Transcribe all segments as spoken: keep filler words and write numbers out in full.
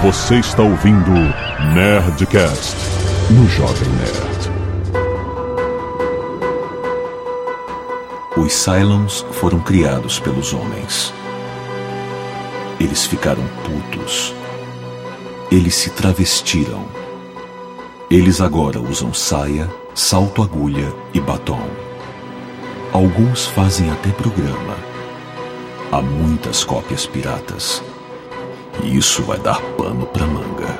Você está ouvindo Nerdcast no Jovem Nerd. Os Cylons foram criados pelos homens. Eles ficaram putos. Eles se travestiram. Eles agora usam saia, salto-agulha e batom. Alguns fazem até programa. Há muitas cópias piratas. E isso vai dar pano pra manga.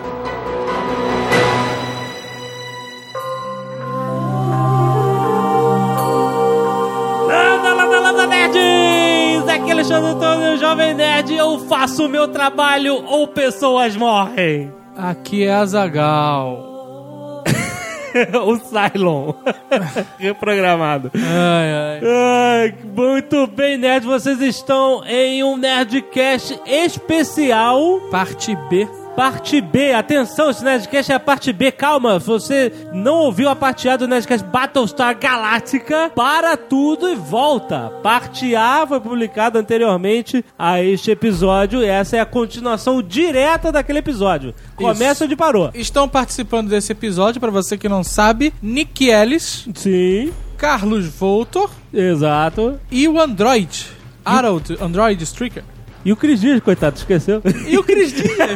Landa, landa, landa, nerds! Aqui é Alexandre Antônio, Jovem Nerd. Eu faço o meu trabalho ou pessoas morrem. Aqui é Azaghal. O Cylon reprogramado. Ai, ai. Ai, muito bem, nerds. Vocês estão em um Nerdcast especial. Parte B. Parte B, atenção, esse Nerdcast é a parte B, calma, você não ouviu a parte A do Nerdcast Battlestar Galactica, para tudo e volta. Parte A foi publicada anteriormente a este episódio, e essa é a continuação direta daquele episódio. Começa Isso. onde parou. Estão participando desse episódio, pra você que não sabe, Nick Ellis, Sim, Carlos Voltor exato. e o Android, Harold, Android Stricker. E o Cris Dias, coitado, esqueceu? E o Cris Dias.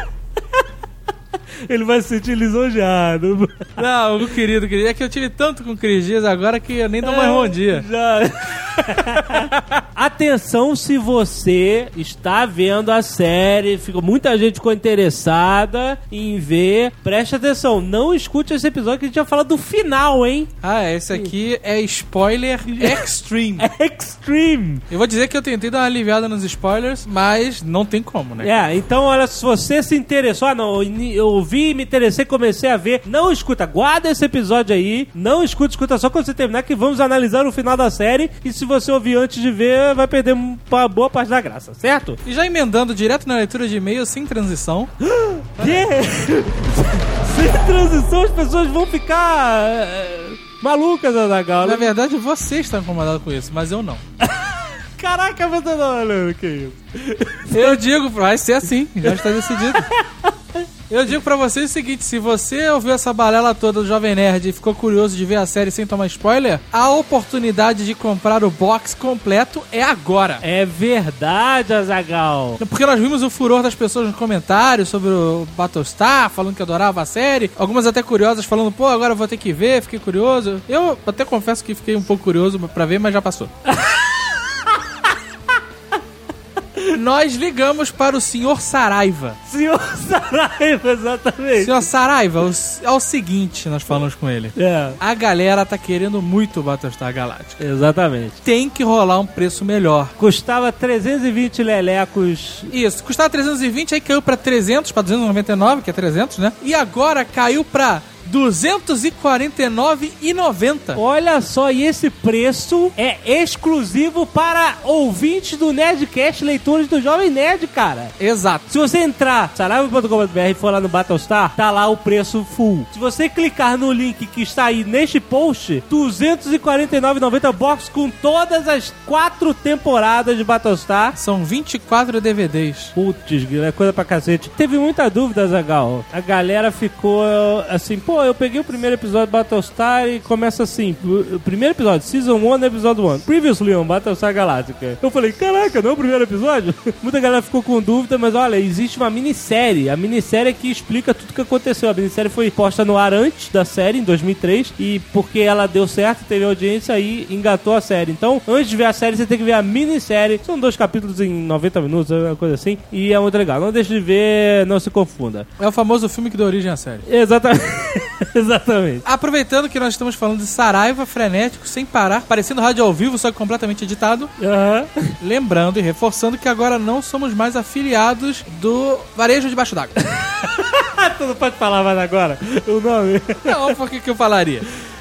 Ele vai se sentir lisonjeado. Não, o querido, querido. É que eu tive tanto com o Cris Dias agora que eu nem dou mais bom dia. Já. Atenção, se você está vendo a série, ficou, muita gente ficou interessada em ver. Preste atenção, não escute esse episódio que a gente vai falar do final, hein? Ah, esse aqui é spoiler extreme. Extreme. Eu vou dizer que eu tentei dar uma aliviada nos spoilers, mas não tem como, né? É, então olha, se você se interessou, ah não, eu ouvi, me interessei, comecei a ver, não escuta, guarda esse episódio aí, não escuta, escuta só quando você terminar que vamos analisar o final da série, e se você ouvir antes de ver, vai perder uma boa parte da graça, certo? E já emendando direto na leitura de e-mail, sem transição. Que? Sem transição as pessoas vão ficar é, malucas, Azaghal. Na verdade, você está incomodado com isso, mas eu não. Caraca, você não olhando, que isso? Eu digo, vai ser assim, já está decidido. Eu digo pra vocês o seguinte, se você ouviu essa balela toda do Jovem Nerd e ficou curioso de ver a série sem tomar spoiler, a oportunidade de comprar o box completo é agora. É verdade, Azaghal. Porque nós vimos o furor das pessoas nos comentários sobre o Battlestar, falando que adorava a série. Algumas até curiosas, falando, pô, agora eu vou ter que ver, fiquei curioso. Eu até confesso que fiquei um pouco curioso pra ver, mas já passou. Nós ligamos para o senhor Saraiva. Senhor Saraiva, exatamente. Senhor Saraiva, é o seguinte, nós falamos com ele. É. A galera tá querendo muito o Battlestar Galactica. Exatamente. Tem que rolar um preço melhor. Custava trezentos e vinte lelecos. Isso, custava trezentos e vinte, aí caiu pra trezentos, pra duzentos e noventa e nove, que é trezentos, né? E agora caiu pra duzentos e quarenta e nove reais e noventa centavos. Olha só, e esse preço é exclusivo para ouvintes do Nerdcast, leitores do Jovem Nerd, cara. Exato. Se você entrar saraiva ponto com ponto b r e for lá no Battlestar, tá lá o preço full. Se você clicar no link que está aí neste post, duzentos e quarenta e nove reais e noventa centavos box com todas as quatro temporadas de Battlestar. São vinte e quatro D V Ds. Putz, é coisa pra cacete. Teve muita dúvida, Azaghal. A galera ficou assim, pô, eu peguei o primeiro episódio de Battlestar e começa assim, o primeiro episódio, Season um, Episódio um. Previously on Battlestar Galactica. Eu falei, caraca, não é o primeiro episódio? Muita galera ficou com dúvida, mas olha, existe uma minissérie. A minissérie que explica tudo o que aconteceu. A minissérie foi posta no ar antes da série, em dois mil e três, e porque ela deu certo, teve audiência, aí engatou a série. Então, antes de ver a série, você tem que ver a minissérie. São dois capítulos em noventa minutos, uma coisa assim, e é muito legal. Não deixe de ver, não se confunda. É o famoso filme que deu origem à série. Exatamente. Exatamente. Aproveitando que nós estamos falando de Saraiva, frenético, sem parar, parecendo rádio ao vivo, só que completamente editado. Uhum. Lembrando e reforçando que agora não somos mais afiliados do Varejo Debaixo d'Água. Tu não pode falar mais agora o nome? Não, por que que eu falaria?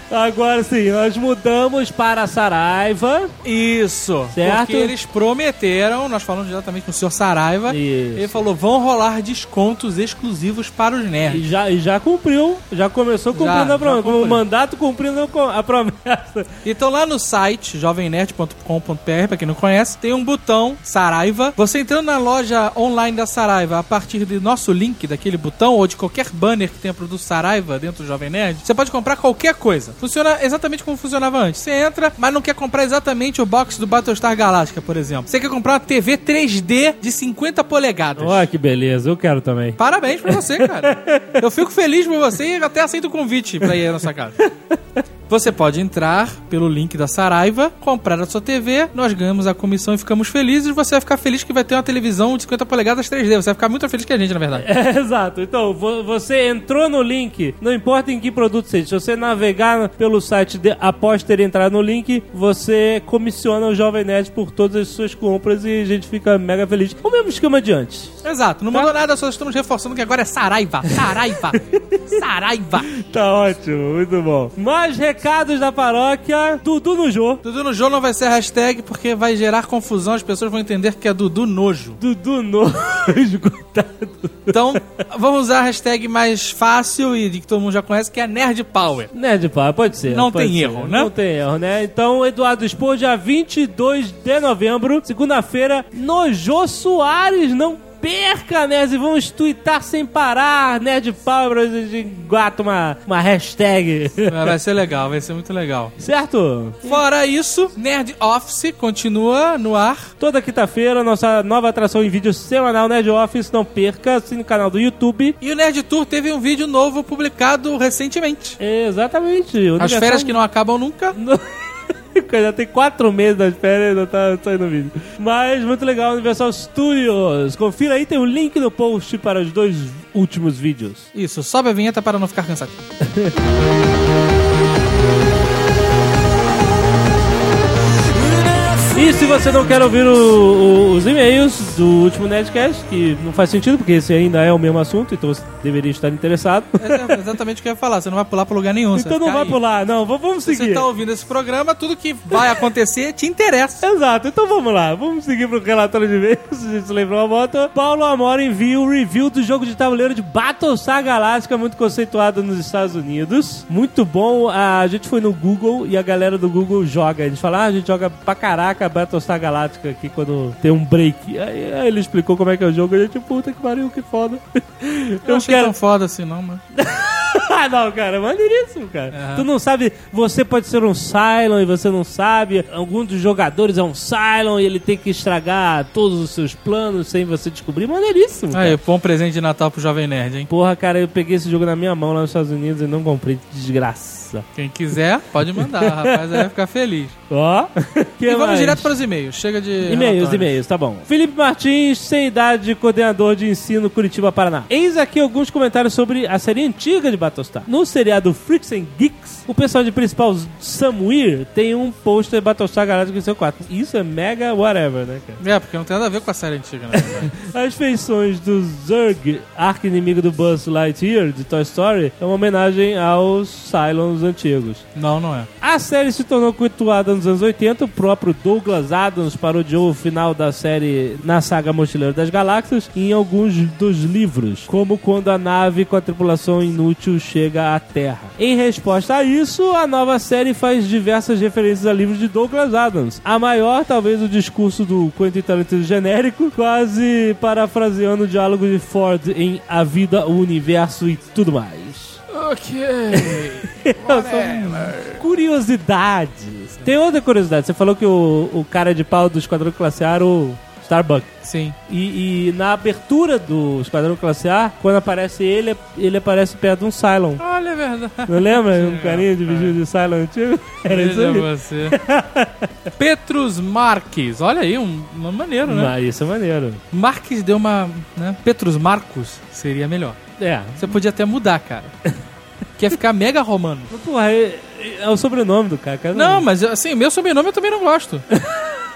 Agora sim, nós mudamos para a Saraiva. Isso. Certo. Porque eles prometeram, nós falamos diretamente com o senhor Saraiva. Isso. Ele falou, vão rolar descontos exclusivos para os nerds. E já, e já cumpriu, já começou cumprindo Já, a promessa. já cumpriu. O mandato cumprindo a promessa. Então lá no site, jovem nerd ponto com ponto b r, pra quem não conhece, tem um botão Saraiva. Você entrando na loja online da Saraiva, a partir do nosso link, daquele botão, ou de qualquer banner que tenha produto Saraiva dentro do Jovem Nerd, você pode comprar qualquer coisa. Funciona exatamente como funcionava antes. Você entra, mas não quer comprar exatamente o box do Battlestar Galactica, por exemplo. Você quer comprar uma T V três D de cinquenta polegadas. Olha que beleza, eu quero também. Parabéns pra você, cara. Eu fico feliz por você e até aceito o convite pra ir à nossa casa. Você pode entrar pelo link da Saraiva, comprar a sua T V, nós ganhamos a comissão e ficamos felizes. Você vai ficar feliz que vai ter uma televisão de cinquenta polegadas três D. Você vai ficar muito feliz que a gente, na verdade. É, exato. Então, vo- você entrou no link, não importa em que produto seja, se você navegar pelo site de, após ter entrado no link, você comissiona o Jovem Nerd por todas as suas compras e a gente fica mega feliz. O mesmo esquema de antes. Exato, não mudou nada, só estamos reforçando que agora é Saraiva, Saraiva, Saraiva. Tá ótimo, muito bom. Mais recados da paróquia, Dudu no Jô. Dudu no Jô não vai ser hashtag porque vai gerar confusão, as pessoas vão entender que é Dudu Nojo. Dudu Nojo, coitado. Então, vamos usar a hashtag mais fácil e de que todo mundo já conhece, que é Nerd Power. Nerd Power, pode ser. Não pode tem ser. erro, né? Não tem erro, né? Então, Eduardo Expor, dia vinte e dois de novembro, segunda-feira, no Jô Soares, não perca, nerds, e vamos twittar sem parar, Nerd Power, a gente engata uma, uma hashtag. Vai ser legal, vai ser muito legal. Certo? Fora isso, Nerd Office continua no ar. Toda quinta-feira, nossa nova atração em vídeo semanal, Nerd Office, não perca, assine o canal do YouTube. E o Nerd Tour teve um vídeo novo publicado recentemente. Exatamente. As férias que não acabam nunca. Já tem quatro meses das férias e não tá saindo vídeo. Mas muito legal, Universal Studios. Confira aí, tem um link no post para os dois últimos vídeos. Isso, sobe a vinheta para não ficar cansado. E se você não quer ouvir o, o, os e-mails do último Nerdcast, que não faz sentido, porque esse ainda é o mesmo assunto, então você deveria estar interessado. É exatamente o que eu ia falar, você não vai pular para lugar nenhum. Então não vai aí. pular, não, v- vamos Se seguir. você tá ouvindo esse programa, tudo que vai acontecer te interessa. Exato, então vamos lá, vamos seguir pro relatório de e-mails, se a gente lembrar uma moto. Paulo Amora envia o review do jogo de tabuleiro de Battlestar Galactica, muito conceituado nos Estados Unidos. Muito bom, a gente foi no Google e a galera do Google joga. Eles falam, ah, a gente joga pra caraca Battlestar Galactica aqui quando tem um break. Aí, aí ele explicou como é que é o jogo e a gente, puta que pariu, que foda. Eu não achei tão foda assim não, mano. Ah, não, cara, maneiríssimo, cara. Uhum. Tu não sabe, você pode ser um Cylon e você não sabe. Algum dos jogadores é um Cylon e ele tem que estragar todos os seus planos sem você descobrir. Maneiríssimo, cara. Aí, bom presente de Natal pro Jovem Nerd, hein? Porra, cara, eu peguei esse jogo na minha mão lá nos Estados Unidos e não comprei. Desgraça. Quem quiser, pode mandar, rapaz, aí vai ficar feliz. Ó. Que E vamos mais? direto para os e-mails, chega de E-mails, relatórios. e-mails, tá bom. Felipe Martins, sem idade, coordenador de ensino Curitiba, Paraná. Eis aqui alguns comentários sobre a série antiga de Battlestar. No seriado Freaks and Geeks, o personagem principal, Sam Weir, tem um pôster Battlestar Galactica em seu quarto. Isso é mega whatever, né, cara? É, porque não tem nada a ver com a série antiga, né? As feições do Zurg, arqui-inimigo do Buzz Lightyear, de Toy Story, é uma homenagem aos Cylons antigos. Não, não é. A série se tornou cultuada nos anos oitenta. O próprio Douglas Adams parodiou o final da série na saga Mochileiro das Galáxias em alguns dos livros, como quando a nave com a tripulação inútil chega à Terra. Em resposta a isso, a nova série faz diversas referências a livros de Douglas Adams. A maior, talvez, o discurso do Quentin Tarantino genérico, quase parafraseando o diálogo de Ford em A Vida, o Universo e tudo mais. Ok. São curiosidades. Tem outra curiosidade. Você falou que o, o cara de pau do Esquadrão Classe A era o Starbuck. Sim. E, e na abertura do Esquadrão Classe A, quando aparece ele, ele aparece perto de um Cylon. Olha, é verdade. Não lembra? Um carinha de vestido de Cylon antigo? Era isso Veja aí. você. Petrus Marques. Olha aí, um nome maneiro, né? Mas isso é maneiro. Marques deu uma... Né? Petrus Marcos seria melhor. É. Você podia até mudar, cara. Quer ficar mega romano. Porra, é, é o sobrenome do cara. cara Não, mas assim, meu sobrenome eu também não gosto.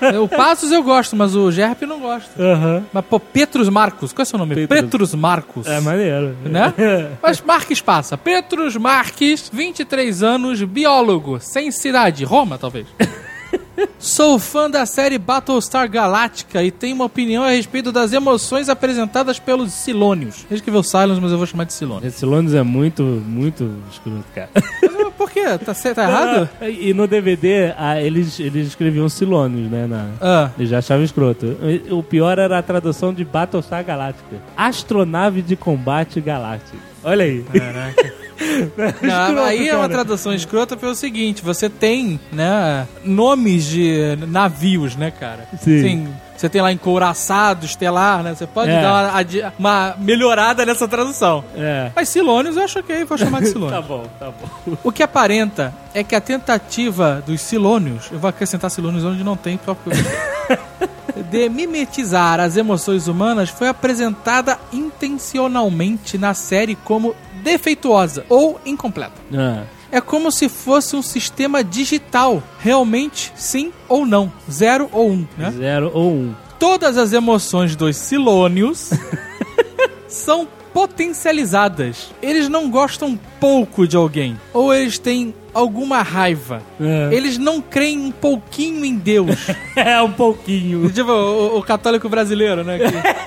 O Passos eu gosto, mas o Gerp eu não gosto. Aham. Mas, pô, Petrus Marcos, qual é o seu nome? Petrus. Petrus Marcos. É maneiro. Né? Mas Marques passa. Petrus Marques, vinte e três anos, biólogo, sem cidade. Roma, talvez. Sou fã da série Battlestar Galactica e tenho uma opinião a respeito das emoções apresentadas pelos Silônios. Ele escreveu Cylons, mas eu vou chamar de Silônios. Esse Londres é muito, muito escroto, cara. Mas, por quê? Tá, tá errado? E no D V D, ah, eles, eles escreviam Silônios, né? Na... Ah. Eles já achavam escroto. O pior era a tradução de Battlestar Galactica. Astronave de combate galáctica. Olha aí. Caraca. Não, Escroto, aí é uma cara. tradução escrota pelo seguinte, você tem, né, nomes de navios, né, cara? Sim. Tem, você tem lá encouraçado, estelar, né? Você pode É. dar uma, adi- uma melhorada nessa tradução. É. Mas Silônios eu acho ok, vou chamar de Silônios. Tá bom, tá bom. O que aparenta é que a tentativa dos Silônios, eu vou acrescentar Silônios onde não tem, só porque de mimetizar as emoções humanas foi apresentada intencionalmente na série como defeituosa ou incompleta. Ah. É como se fosse um sistema digital, realmente sim ou não, zero ou um, né? Zero ou um. Todas as emoções dos Silônios são potencializadas. Eles não gostam pouco de alguém, ou eles têm alguma raiva. É. Eles não creem um pouquinho em Deus. É, um pouquinho. Tipo, o, o católico brasileiro, né?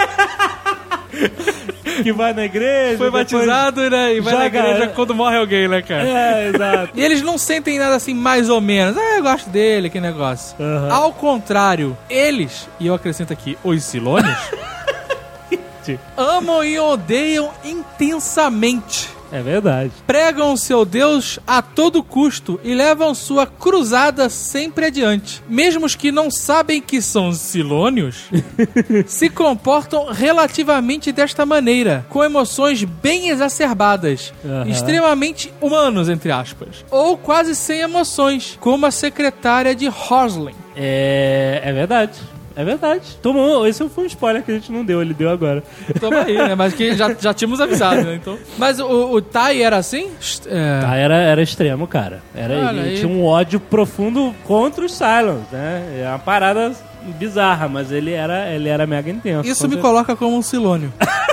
Que Que vai na igreja. foi depois- batizado, né? E vai na joga- igreja quando morre alguém, né, cara? É, exato. E eles não sentem nada assim, mais ou menos. Ah, eu gosto dele, que negócio. Aham. Ao contrário, eles, e eu acrescento aqui, os Silônios, amam e odeiam intensamente. É verdade. Pregam seu Deus a todo custo e levam sua cruzada sempre adiante. Mesmo os que não sabem que são Silônios, se comportam relativamente desta maneira, com emoções bem exacerbadas, Aham. extremamente humanos, entre aspas, ou quase sem emoções, como a secretária de Horsley. É, é verdade. É verdade. Tomou, esse foi um spoiler que a gente não deu, ele deu agora. Toma aí, né? Mas que já, já tínhamos avisado, né? Então... Mas o, o Tai era assim? É... Tá, era, era extremo, cara. Era, Olha ele aí. tinha um ódio profundo contra os Cylons, né? É uma parada bizarra, mas ele era, ele era mega intenso. Isso com me certeza. coloca como um Silônio.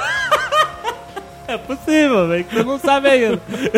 É possível, velho, que você não sabe ainda.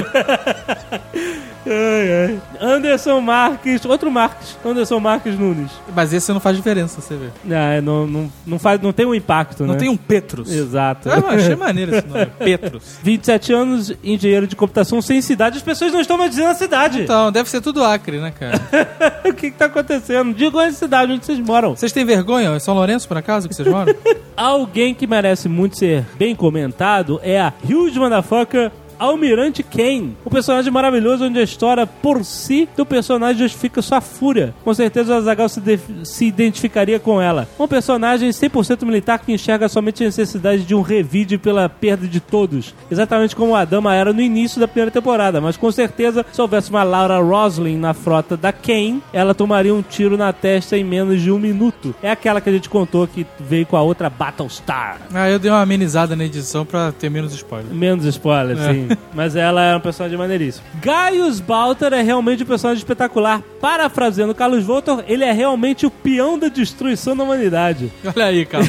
Ai, ai. Anderson Marques, outro Marques, Anderson Marques Nunes. Mas esse não faz diferença, você vê. Não, não, não, não, faz, não tem um impacto, Não né? tem um Petrus. Exato. Ah, mas achei maneiro esse nome. Petrus. vinte e sete anos, engenheiro de computação sem cidade. As pessoas não estão mais dizendo a cidade. Então, deve ser tudo Acre, né, cara? O que que tá acontecendo? Digam a cidade onde vocês moram. Vocês têm vergonha? É São Lourenço, por acaso, que vocês moram? Alguém que merece muito ser bem comentado é a Huge Motherfucker Almirante Kane, um personagem maravilhoso onde a história por si do personagem justifica sua fúria. Com certeza o Azaghal se, def- se identificaria com ela. Um personagem cem por cento militar que enxerga somente a necessidade de um revide pela perda de todos. Exatamente como a dama era no início da primeira temporada, mas com certeza se houvesse uma Laura Roslin na frota da Kane, ela tomaria um tiro na testa em menos de um minuto. É aquela que a gente contou que veio com a outra Battlestar. Ah, eu dei uma amenizada na edição pra ter menos spoiler. Menos spoiler, É. sim. Mas ela é um personagem maneiríssimo. Gaius Baltar é realmente um personagem espetacular. Parafraseando Carlos Voltor, ele é realmente o peão da destruição da humanidade. Olha aí, Carlos.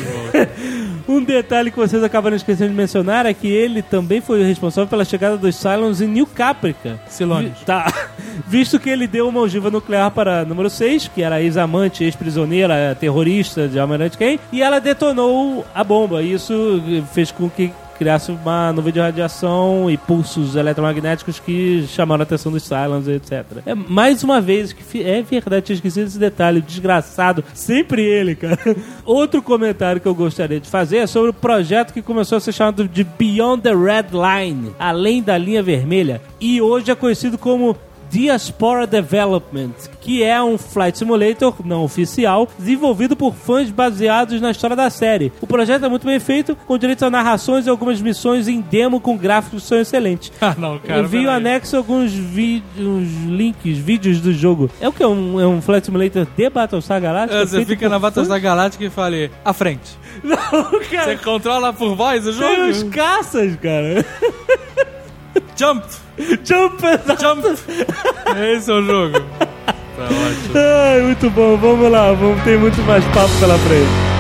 Um detalhe que vocês acabaram esquecendo de mencionar é que ele também foi o responsável pela chegada dos Cylons em New Caprica. Silônios. Vi- Tá. Visto que ele deu uma ogiva nuclear para a número seis, que era a ex-amante, ex-prisioneira, terrorista de Almirante Kane, e ela detonou a bomba. E isso fez com que criasse uma nuvem de radiação e pulsos eletromagnéticos que chamaram a atenção dos Cylons, etcétera. É mais uma vez, que fi- é verdade, tinha esquecido esse detalhe, o desgraçado, sempre ele, cara. Outro comentário que eu gostaria de fazer é sobre o projeto que começou a ser chamado de Beyond the Red Line, além da linha vermelha, e hoje é conhecido como Diaspora Development, que é um flight simulator não oficial, desenvolvido por fãs baseados na história da série. O projeto é muito bem feito, com direitos a narrações e algumas missões em demo com gráficos que são excelentes. Ah, não, cara. Eu vi o peraí. anexo alguns vídeos, links, vídeos do jogo. É o que? É um, é um flight simulator de Battlestar Galactica? É, você feito fica por na fãs? Battlestar Galáctica e fala aí, à frente. Não, Você cara. controla por voz o Tem os jogo? caças, cara. Jump! Jump, exato. Jump! Esse é o jogo. Tá ótimo. Ai, muito bom. Vamos lá. Vamos ter muito mais papo pela frente.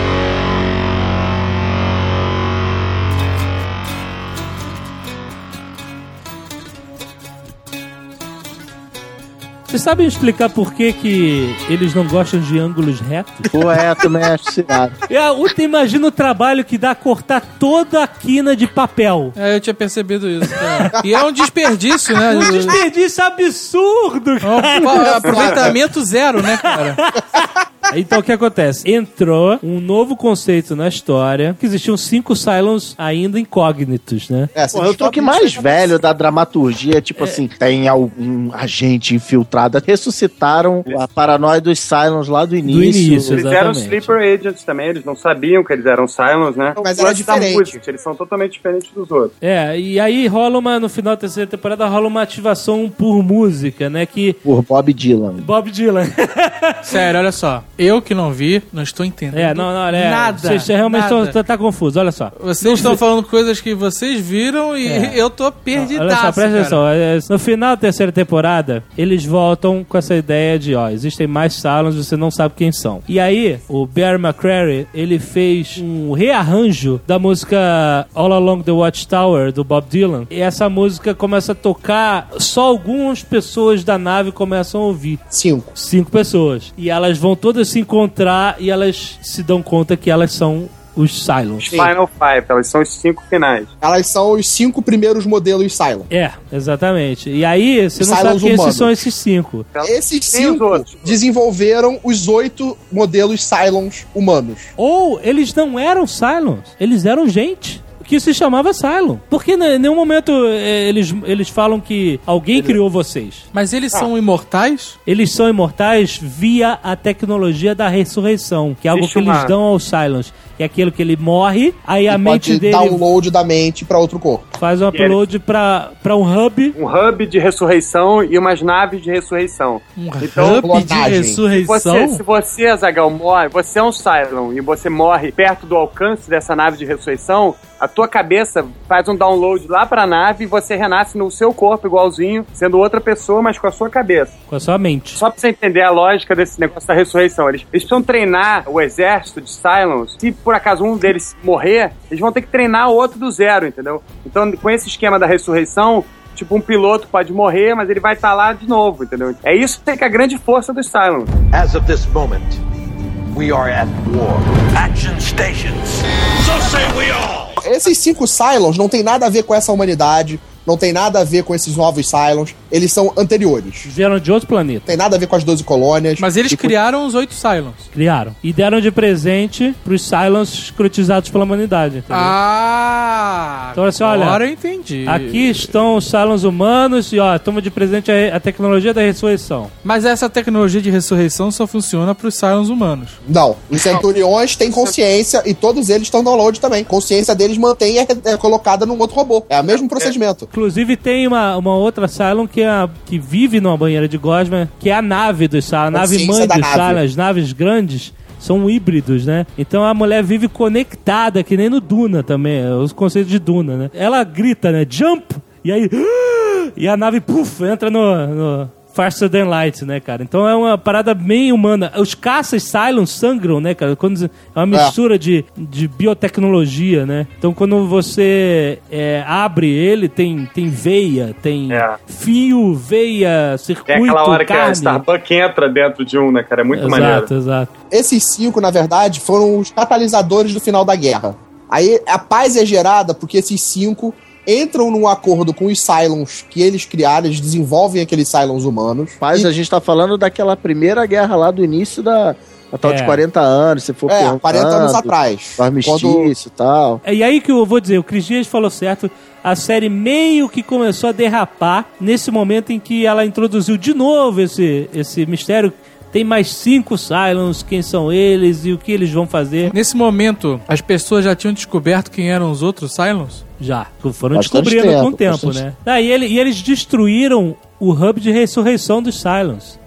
Vocês sabem explicar por que, que eles não gostam de ângulos retos? Pô, é, também acho tirado. Eu imagino o trabalho que dá a cortar toda a quina de papel. É, eu tinha percebido isso, cara. E é um desperdício, né? Um desperdício absurdo, cara. É um aproveitamento zero, né, cara? Então o que acontece? Entrou um novo conceito na história, que existiam cinco Cylons ainda incógnitos, né? É, Pô, eu tô aqui mais velho da dramaturgia, tipo é. assim, tem algum agente infiltrado. Ressuscitaram a paranoia dos Cylons lá do início. Do início, eles eram Sleeper Agents também, eles não sabiam que eles eram Cylons, né? Mas era diferente. Música, eles são totalmente diferentes dos outros. É, e aí rola uma, no final da terceira temporada, rola uma ativação por música, né? Que... Por Bob Dylan. Bob Dylan. Sério, olha só. Eu que não vi, não estou entendendo é, não, não, é, nada. Vocês realmente nada. estão tá confusos, olha só. Vocês não estão vi... falando coisas que vocês viram e é. eu tô perdidaço, olha só, presta cara. atenção. No final da terceira temporada, eles voltam com essa ideia de, ó, existem mais Cylons, você não sabe quem são. E aí, o Bear McCreary, ele fez um rearranjo da música All Along the Watchtower, do Bob Dylan, e essa música começa a tocar, só algumas pessoas da nave começam a ouvir. Cinco. Cinco pessoas. E elas vão todas se encontrar e elas se dão conta que elas são os Cylons. Final Five, elas são os cinco finais. Elas são os cinco primeiros modelos Cylon. É, exatamente. E aí, você os não Cylons sabe quem esses humanos. são esses cinco. Esses cinco desenvolveram os oito modelos Cylons humanos. Ou eles não eram Cylons, eles eram gente que se chamava Cylon. Porque em nenhum momento é, eles, eles falam que alguém Ele... criou vocês. Mas eles ah. são imortais? Eles são imortais via a tecnologia da ressurreição, que é algo Deixa que eles uma... dão aos Cylons. É aquilo que ele morre, aí a e mente pode dele... download da mente pra outro corpo. Faz um upload pra, pra um hub. Um hub de ressurreição e umas naves de ressurreição. Um então, hub de ressurreição? Se você, se você, Azaghal, morre, você é um Cylon e você morre perto do alcance dessa nave de ressurreição, a tua cabeça faz um download lá pra nave e você renasce no seu corpo igualzinho, sendo outra pessoa, mas com a sua cabeça. Com a sua mente. Só pra você entender a lógica desse negócio da ressurreição. Eles, eles precisam treinar o exército de Cylons. Se por acaso um deles morrer, eles vão ter que treinar o outro do zero, entendeu? Então, com esse esquema da ressurreição, tipo, um piloto pode morrer, mas ele vai estar lá de novo, entendeu? É isso que é a grande força dos Cylons. As of this moment, we are at war. Action stations. So say we all. Esses cinco Cylons não tem nada a ver com essa humanidade, não tem nada a ver com esses novos Cylons, eles são anteriores. Vieram de outro planeta. Tem nada a ver com as doze colônias. Mas eles criaram com... os oito Cylons. Criaram. E deram de presente pros Cylons escrotizados pela humanidade, entendeu? Ah! Então assim, olha, agora eu entendi. Aqui estão os Cylons humanos e ó, toma de presente a, a tecnologia da ressurreição. Mas essa tecnologia de ressurreição só funciona pros Cylons humanos. Não. Os Centuriões têm consciência e todos eles estão download também. Consciência deles mantém é, é colocada num outro robô. É o mesmo procedimento. Inclusive tem uma, uma outra Cylon que, é, que vive numa banheira de gosma, que é a nave dos Cylons, a nave mãe dos Cylons, as naves grandes são híbridos, né? Então a mulher vive conectada, que nem no Duna também, os conceitos de Duna, né? Ela grita, né? Jump! E aí... E a nave, puf, entra no... no Faster Than Light, né, cara? Então é uma parada bem humana. Os caças Cylons sangram, né, cara? Quando é uma mistura é. de, de biotecnologia, né? Então quando você é, abre ele, tem, tem veia, tem é. fio, veia, circuito, carne. É aquela hora carne. Que a Starbuck entra dentro de um, né, cara? É muito exato, maneiro. Exato, exato. Esses cinco, na verdade, foram os catalisadores do final da guerra. Aí a paz é gerada porque esses cinco entram num acordo com os Cylons que eles criaram, eles desenvolvem aqueles Cylons humanos. Mas e... a gente tá falando daquela primeira guerra lá do início da... A tal é. de quarenta anos, se for É, quarenta anos atrás. Armistício e quando... tal. É, e aí que eu vou dizer, o Cris Dias falou certo, a série meio que começou a derrapar nesse momento em que ela introduziu de novo esse, esse mistério. Tem mais cinco Cylons, quem são eles e o que eles vão fazer. Nesse momento, as pessoas já tinham descoberto quem eram os outros Cylons? Já, foram bastante descobrindo tempo, com o tempo, bastante... né? Ah, e, ele, e eles destruíram o hub de ressurreição dos Cylons.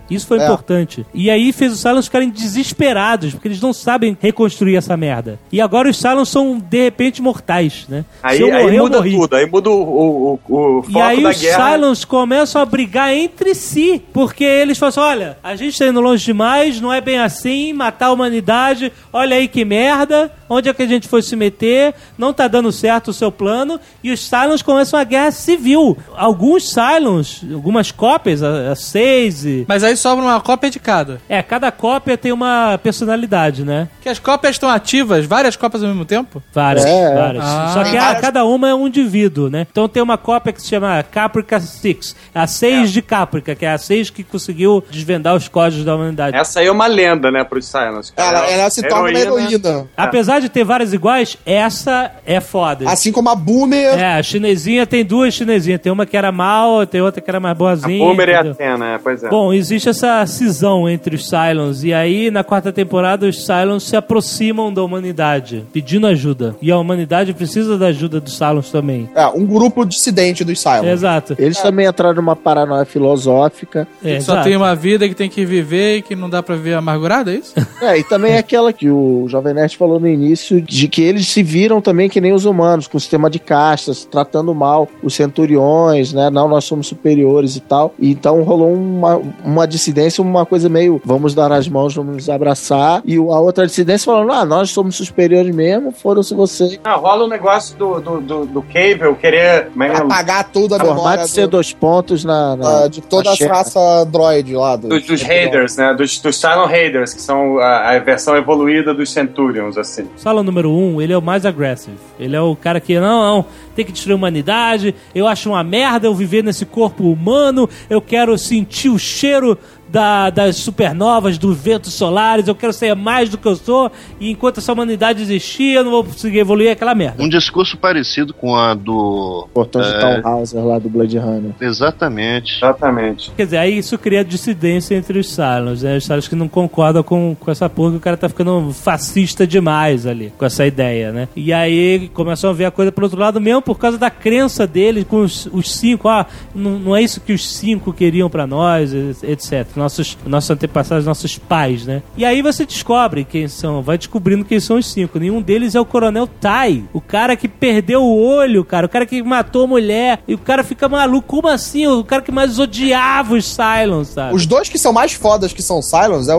Isso foi É. importante. E aí fez os Cylons ficarem desesperados, porque eles não sabem reconstruir essa merda. E agora os Cylons são, de repente, mortais, né? Aí, Se eu aí morrer, eu muda morri. tudo, aí muda o, o, o, o foco E aí da os guerra. Cylons começam a brigar entre si, porque eles falam assim, olha, a gente tá indo longe demais, não é bem assim, matar a humanidade, olha aí que merda, onde é que a gente foi se meter, não tá dando certo o seu plano, e os Cylons começam a guerra civil. Alguns Cylons, algumas cópias, a, a seis e... Mas aí sobra uma cópia de cada. É, cada cópia tem uma personalidade, né? Que as cópias estão ativas, várias cópias ao mesmo tempo? Várias, É, várias. Ah. Só que Tem a, várias- cada uma é um indivíduo, né? Então tem uma cópia que se chama Caprica seis, a seis de Caprica, que é a seis que conseguiu desvendar os códigos da humanidade. Essa aí é uma lenda, né, pros Cylons. cara. Ela, ela se torna uma heroína. Apesar de ter várias iguais, essa é foda. Assim como a Boomer. É, a chinesinha tem duas chinesinhas. Tem uma que era mal, tem outra que era mais A boazinha. Boomer e a entendeu? Athena, é, pois é. Bom, existe essa cisão entre os Cylons. E aí, na quarta temporada, os Cylons se aproximam da humanidade, pedindo ajuda. E a humanidade precisa da ajuda dos Cylons também. É, um grupo dissidente dos Cylons. Exato. Eles também entraram numa paranoia filosófica. É, Que só exato. tem uma vida que tem que viver e que não dá pra ver amargurada, é isso? É, e também é aquela que o Jovem Nerd falou no início, de que eles se viram também que nem os humanos, com o sistema de castas, tratando mal os centuriões, né? Não, nós somos superiores e tal. E então rolou uma, uma dissidência, uma coisa meio, vamos dar as mãos, vamos nos abraçar. E o- a outra dissidência falando, ah, nós somos superiores mesmo, foram-se vocês. Ah, rola o negócio do, do, do, do Cable querer... como é que é? Apagar tudo a memória Formato C do- dois pontos na, na- ah, de toda na a Shen. raça droid lá. Do, Dos, dos Raiders, né? Dos, dos Cylon Raiders, que são a, a versão evoluída dos Centurions, assim. O Cylon número um, ele é o mais agressivo. Ele é o cara que, não, não, tem que destruir a humanidade, eu acho uma merda eu viver nesse corpo humano, eu quero sentir o cheiro da, das supernovas, dos ventos solares, eu quero ser mais do que eu sou, e enquanto essa humanidade existir, eu não vou conseguir evoluir aquela merda. Um discurso parecido com a do... Portão de É. Tannhauser lá do Blade Runner. Exatamente. Exatamente. Quer dizer, aí isso cria dissidência entre os Cylons, né? Os Cylons que não concordam com, com essa porra, que o cara tá ficando fascista demais ali, com essa ideia, né? E aí começam a ver a coisa pelo outro lado mesmo, por causa da crença deles com os, os cinco, ah, não, não é isso que os cinco queriam pra nós, etcétera. Nossos, nossos antepassados, nossos pais, né? E aí você descobre quem são, vai descobrindo quem são os cinco. Nenhum deles é o Coronel Tai, o cara que perdeu o olho, cara, o cara que matou a mulher, e o cara fica maluco, como assim? O cara que mais odiava os Cylons, sabe? Os dois que são mais fodas que são Cylons é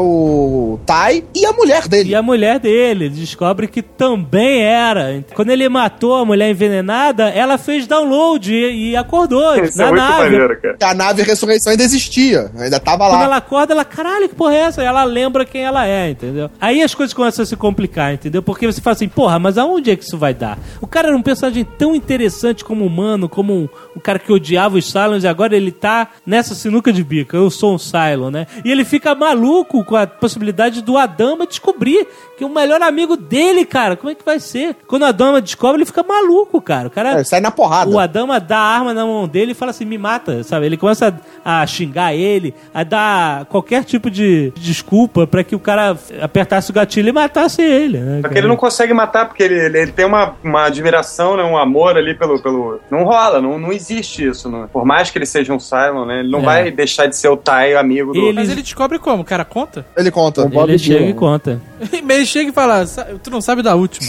o Tai e a mulher dele. E a mulher dele, ele descobre que também era. Quando ele matou a mulher envenenada, ela fez download e, e acordou Isso na é muito nave. maneiro, cara. A nave Ressurreição ainda existia, ainda tava Quando lá. ela acorda, ela, caralho, que porra é essa? E ela lembra quem ela é, entendeu? Aí as coisas começam a se complicar, entendeu? Porque você fala assim, porra, mas aonde é que isso vai dar? O cara era um personagem tão interessante como humano, como um, um cara que odiava os Cylons, e agora ele tá nessa sinuca de bica. Eu sou um Cylon, né? E ele fica maluco com a possibilidade do Adama descobrir que o melhor amigo dele, cara, como é que vai ser? Quando o Adama descobre, ele fica maluco, cara. O cara... É, sai na porrada. O Adama dá a arma na mão dele e fala assim, me mata, sabe? Ele começa a, a xingar ele, a dar qualquer tipo de desculpa pra que o cara apertasse o gatilho e matasse ele, né? Só que ele não consegue matar, porque ele, ele, ele tem uma, uma admiração, né, um amor ali pelo... pelo... Não rola, não, não existe isso. Não. Por mais que ele seja um Cylon, né? Ele não É. vai deixar de ser o Tai, amigo do... Ele- Mas ele descobre como? O cara conta? Ele conta. O Bob Ele chega Dylan. e conta. Mas ele chega e fala, "Sa- tu não sabe da última."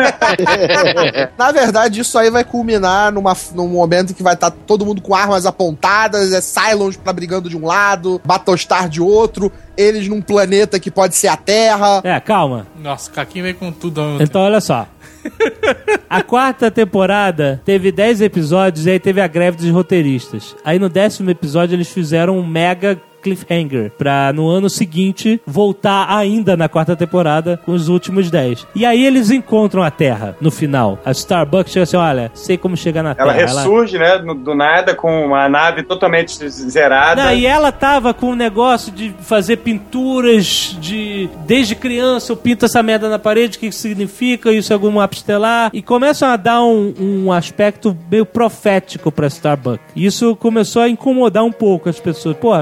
Na verdade, isso aí vai culminar numa, num momento que vai estar todo mundo com armas apontadas, é Cylons pra brigando de um lado, Battlestar de outro, eles num planeta que pode ser a Terra. É, calma. Nossa, o Caquinho vem com tudo ao mesmo tempo. Então, olha só. A quarta temporada teve dez episódios e aí teve a greve dos roteiristas. Aí no décimo episódio eles fizeram um mega cliffhanger pra no ano seguinte voltar ainda na quarta temporada com os últimos dez. E aí eles encontram a Terra no final. A Starbucks chega assim, olha, sei como chegar na Ela Terra. ressurge, né, no- do nada, com uma nave totalmente zerada. Não, e ela tava com um negócio de fazer pinturas de... Desde criança eu pinto essa merda na parede, o que isso significa? Isso é algum mapa estelar? E começam a dar um, um aspecto meio profético pra Starbucks. Isso começou a incomodar um pouco as pessoas. Porra, mas essa mulher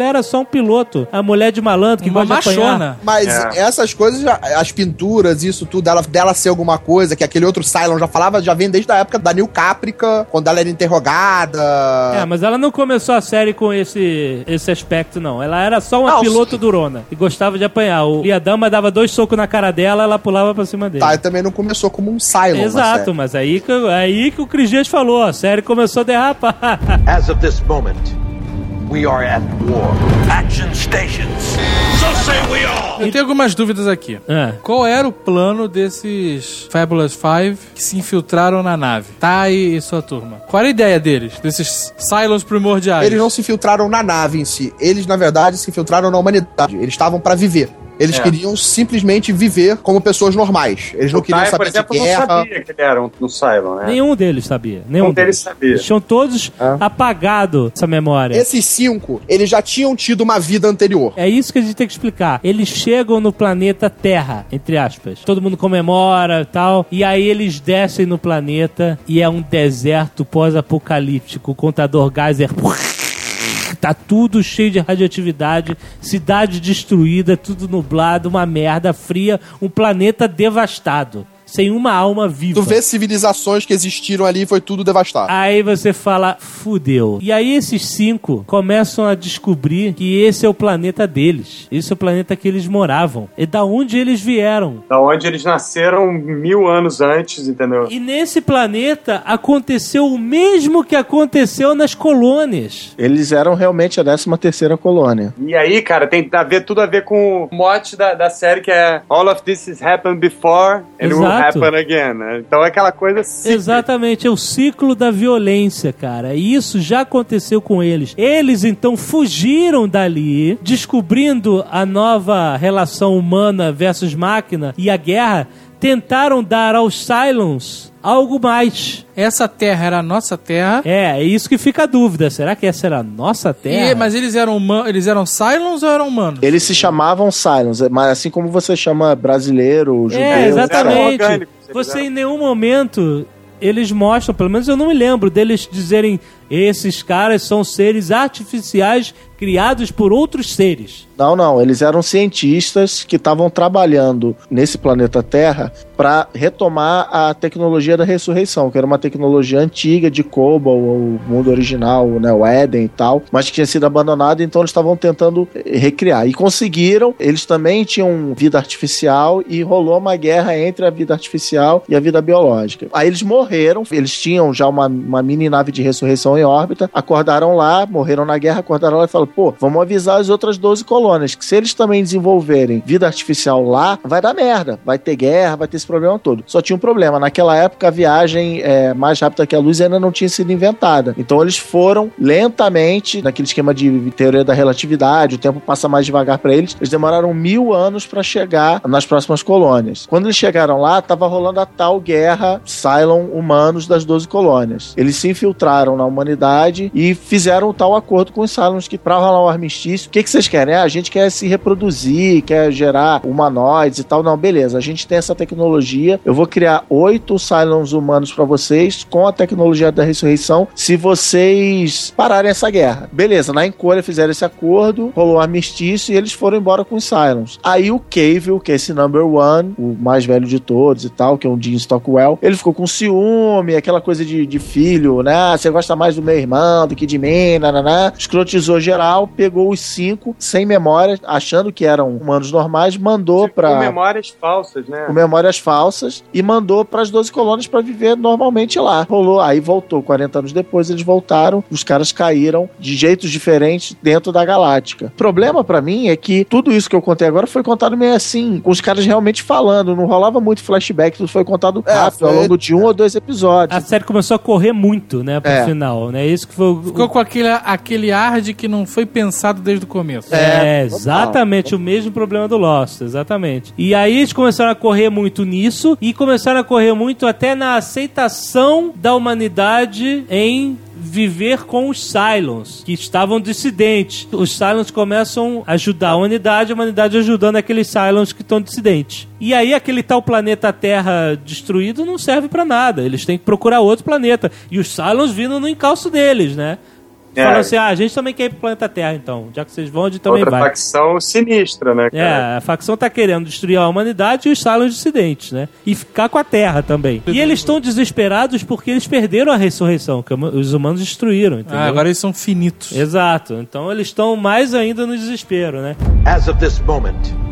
era só um piloto. A mulher de malandro que Uma gosta de apanhar. Mas É. essas coisas, já- as pinturas, isso tudo, dela, dela ser alguma coisa, que aquele outro Cylon já falava, já vem desde a época da New Caprica, quando ela era interrogada. É, mas ela não começou a série com esse, esse aspecto, não. Ela era só uma Não, piloto sim. durona e gostava de apanhar. O Yadama dava dois socos na cara dela, ela pulava pra cima dele. Tá, e também não começou como um Cylon. na Exato, série. mas aí que, aí que o Cris Dias falou, a série começou a derrapar. As of this moment, we are at war. Action stations. So say we all. Eu tenho algumas dúvidas aqui. É. Qual era o plano desses Fabulous Five que se infiltraram na nave? Tai e sua turma. Qual era a ideia deles? Desses Cylons primordiais? Eles não se infiltraram na nave em si. Eles, na verdade, se infiltraram na humanidade. Eles estavam pra viver. Eles É. queriam simplesmente viver como pessoas normais. Eles não O queriam Tai, saber por exemplo, de não guerra. sabia que ele era um, um Cylon, né? Nenhum deles sabia. Nenhum Um deles sabia. Eles tinham todos É. apagado essa memória. Esses cinco, eles já tinham tido uma vida anterior. É isso que a gente tem que explicar. Eles chegam no planeta Terra, entre aspas. Todo mundo comemora e tal. E aí eles descem no planeta e é um deserto pós-apocalíptico. O contador Geyser... Tá tudo cheio de radioatividade, cidade destruída, tudo nublado, uma merda fria, um planeta devastado, sem uma alma viva. Tu vê civilizações que existiram ali e foi tudo devastado. Aí você fala, fudeu. E aí esses cinco começam a descobrir que esse é o planeta deles. Esse é o planeta que eles moravam. E da onde eles vieram. Da onde eles nasceram mil anos antes, entendeu? E nesse planeta aconteceu o mesmo que aconteceu nas colônias. Eles eram realmente a décima terceira colônia. E aí, cara, tem a ver, tudo a ver com o mote da, da série, que é All of this has happened before and it will Exato. happen again, né? Então é aquela coisa assim. Exatamente, é o ciclo da violência, cara. E isso já aconteceu com eles. Eles, então, fugiram dali, descobrindo a nova relação humana versus máquina e a guerra, tentaram dar aos Cylons algo mais. Essa terra era a nossa terra. É, é isso que fica a dúvida. Será que essa era a nossa terra? E, mas eles eram, huma- eles eram Cylons ou eram humanos? Eles se chamavam Cylons, mas assim como você chama brasileiro, judeu... É, exatamente. eram orgânicos, eles Você eram. em nenhum momento eles mostram, pelo menos eu não me lembro deles dizerem esses caras são seres artificiais criados por outros seres. Não, não, eles eram cientistas que estavam trabalhando nesse planeta Terra para retomar a tecnologia da ressurreição, que era uma tecnologia antiga de Cobol, o mundo original, né, o Éden e tal, mas que tinha sido abandonado, então eles estavam tentando recriar. E conseguiram, eles também tinham vida artificial e rolou uma guerra entre a vida artificial e a vida biológica. Aí eles morreram, eles tinham já uma, uma mini nave de ressurreição em órbita, acordaram lá, morreram na guerra, acordaram lá e falaram, pô, vamos avisar as outras doze colônias, que se eles também desenvolverem vida artificial lá, vai dar merda, vai ter guerra, vai ter esse problema todo. Só tinha um problema, naquela época a viagem é, mais rápida que a luz ainda não tinha sido inventada. Então eles foram lentamente, naquele esquema de teoria da relatividade, o tempo passa mais devagar pra eles, eles demoraram mil anos pra chegar nas próximas colônias. Quando eles chegaram lá, tava rolando a tal guerra Cylon humanos das doze colônias. Eles se infiltraram na humanidade e fizeram o tal acordo com os Cylons que pra rolar um armistício, o que, que vocês querem? Ah, a gente quer se reproduzir, quer gerar humanoides e tal. Não, beleza, a gente tem essa tecnologia, eu vou criar oito Cylons humanos pra vocês com a tecnologia da ressurreição se vocês pararem essa guerra. Beleza, na encolha fizeram esse acordo, rolou um armistício e eles foram embora com os Cylons. Aí o Cavil, que é esse number one, o mais velho de todos e tal, que é um Dean Stockwell, ele ficou com ciúme, aquela coisa de, de filho, né? Ah, você gosta mais do meu irmão do que de mim, nananá. Escrotizou geral, pegou os cinco sem memória, achando que eram humanos normais, mandou pra... Com memórias falsas, né? com memórias falsas e mandou pras doze colônias pra viver normalmente lá. Rolou, aí voltou, quarenta anos depois eles voltaram, os caras caíram de jeitos diferentes dentro da galáctica. O problema pra mim é que tudo isso que eu contei agora foi contado meio assim, com os caras realmente falando, não rolava muito flashback, tudo foi contado É, rápido, foi- ao longo de um ou dois episódios. A série começou a correr muito, né, pro É. final, né? Isso que foi o... Ficou com aquele, aquele ar de que não foi pensado desde o começo. É, É, exatamente o mesmo problema do Lost, exatamente. E aí eles começaram a correr muito nisso e começaram a correr muito até na aceitação da humanidade em viver com os Cylons, que estavam dissidentes. Os Cylons começam a ajudar a humanidade, a humanidade ajudando aqueles Cylons que estão dissidentes. E aí aquele tal planeta Terra destruído não serve pra nada. Eles têm que procurar outro planeta. E os Cylons vindo no encalço deles, né? É. Falou assim, ah, a gente também quer ir pro planeta Terra, então. Já que vocês vão, a gente também Outra vai. facção sinistra, né, É, cara? a facção tá querendo destruir a humanidade e os Cylons dissidentes, né? E ficar com a Terra também. E eles estão desesperados porque eles perderam a ressurreição, que os humanos destruíram, entendeu? Ah, agora eles são finitos. Exato. Então eles estão mais ainda no desespero, né? As of this moment,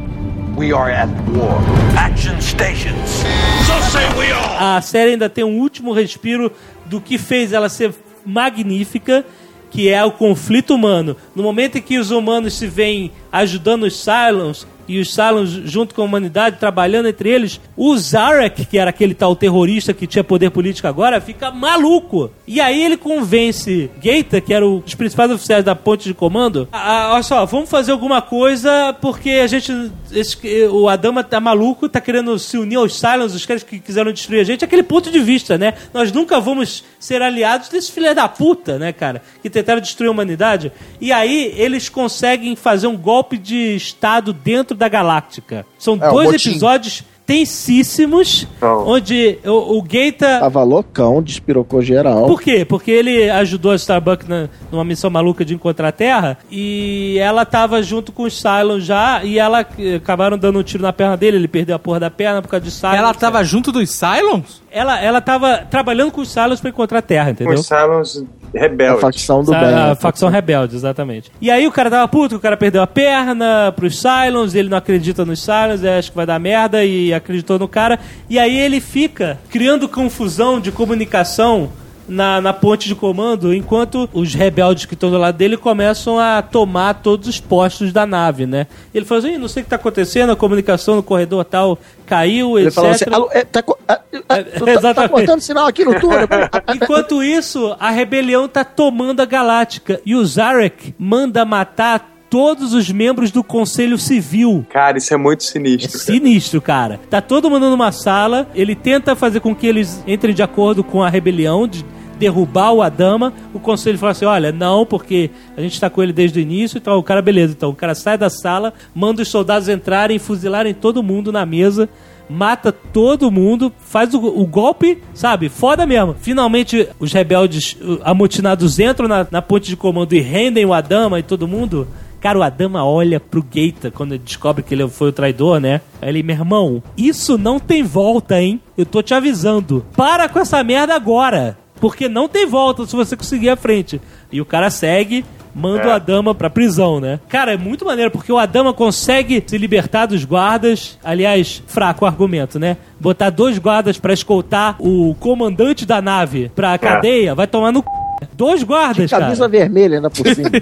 we are at war. Action stations. So say we all. A série ainda tem um último respiro do que fez ela ser magnífica, que é o conflito humano. No momento em que os humanos se veem ajudando os Cylons, e os Cylons junto com a humanidade, trabalhando entre eles, o Zarek, que era aquele tal terrorista que tinha poder político agora, fica maluco. E aí ele convence Gaeta, que era um dos principais oficiais da ponte de comando, a, a, olha só, vamos fazer alguma coisa, porque a gente, esse, o Adama tá maluco, tá querendo se unir aos Cylons, os caras que quiseram destruir a gente, aquele ponto de vista, né? Nós nunca vamos ser aliados desses filhos da puta, né, cara? Que tentaram destruir a humanidade. E aí eles conseguem fazer um golpe de Estado dentro da Galáctica. São É, dois um motim. episódios tensíssimos, Oh. onde o, o Gaeta... Tava loucão, despirocou geral. Por quê? Porque ele ajudou a Starbuck na, numa missão maluca de encontrar a Terra, e ela tava junto com os Cylons já, e ela eh, acabaram dando um tiro na perna dele, ele perdeu a porra da perna por causa de Cylons. Ela tava junto dos Cylons? Ela, ela tava trabalhando com os Cylons pra encontrar a Terra, Com entendeu? os Cylons A rebeldes. facção do Sa- bem. a né? facção rebelde, exatamente. E aí o cara tava puto, o cara perdeu a perna pros Cylons, ele não acredita nos Cylons, ele acha que vai dar merda e acreditou no cara. E aí ele fica criando confusão de comunicação na, na ponte de comando, enquanto os rebeldes que estão do lado dele começam a tomar todos os postos da nave, né? Ele fala assim, não sei o que tá acontecendo, a comunicação no corredor tal caiu, Ele etcétera. falou assim, "Alô, é, tá, co- ah, ah, É, tá- tá exatamente. cortando sinal aqui no túnel. Enquanto isso, a rebelião tá tomando a Galáctica e o Zarek manda matar todos os membros do Conselho Civil. Cara, isso é muito É sinistro. cara. sinistro, cara. Tá todo mundo numa sala, ele tenta fazer com que eles entrem de acordo com a rebelião, de derrubar o Adama. O conselho fala assim, olha, não, porque a gente tá com ele desde o início, então o cara, beleza. Então o cara sai da sala, manda os soldados entrarem, fuzilarem todo mundo na mesa, mata todo mundo, faz o, o golpe, sabe? Foda mesmo. Finalmente, os rebeldes uh, amotinados entram na, na ponte de comando e rendem o Adama e todo mundo. Cara, o Adama olha pro Gaeta quando ele descobre que ele foi o traidor, né? Aí ele, meu irmão, isso não tem volta, hein? Eu tô te avisando. Para com essa merda agora. Porque não tem volta se você conseguir a frente. E o cara segue, manda É. o Adama pra prisão, né? Cara, é muito maneiro, porque o Adama consegue se libertar dos guardas. Aliás, fraco o argumento, né? Botar dois guardas pra escoltar o comandante da nave pra cadeia, vai tomar no c... Dois guardas, Camisa cara. vermelha ainda por cima.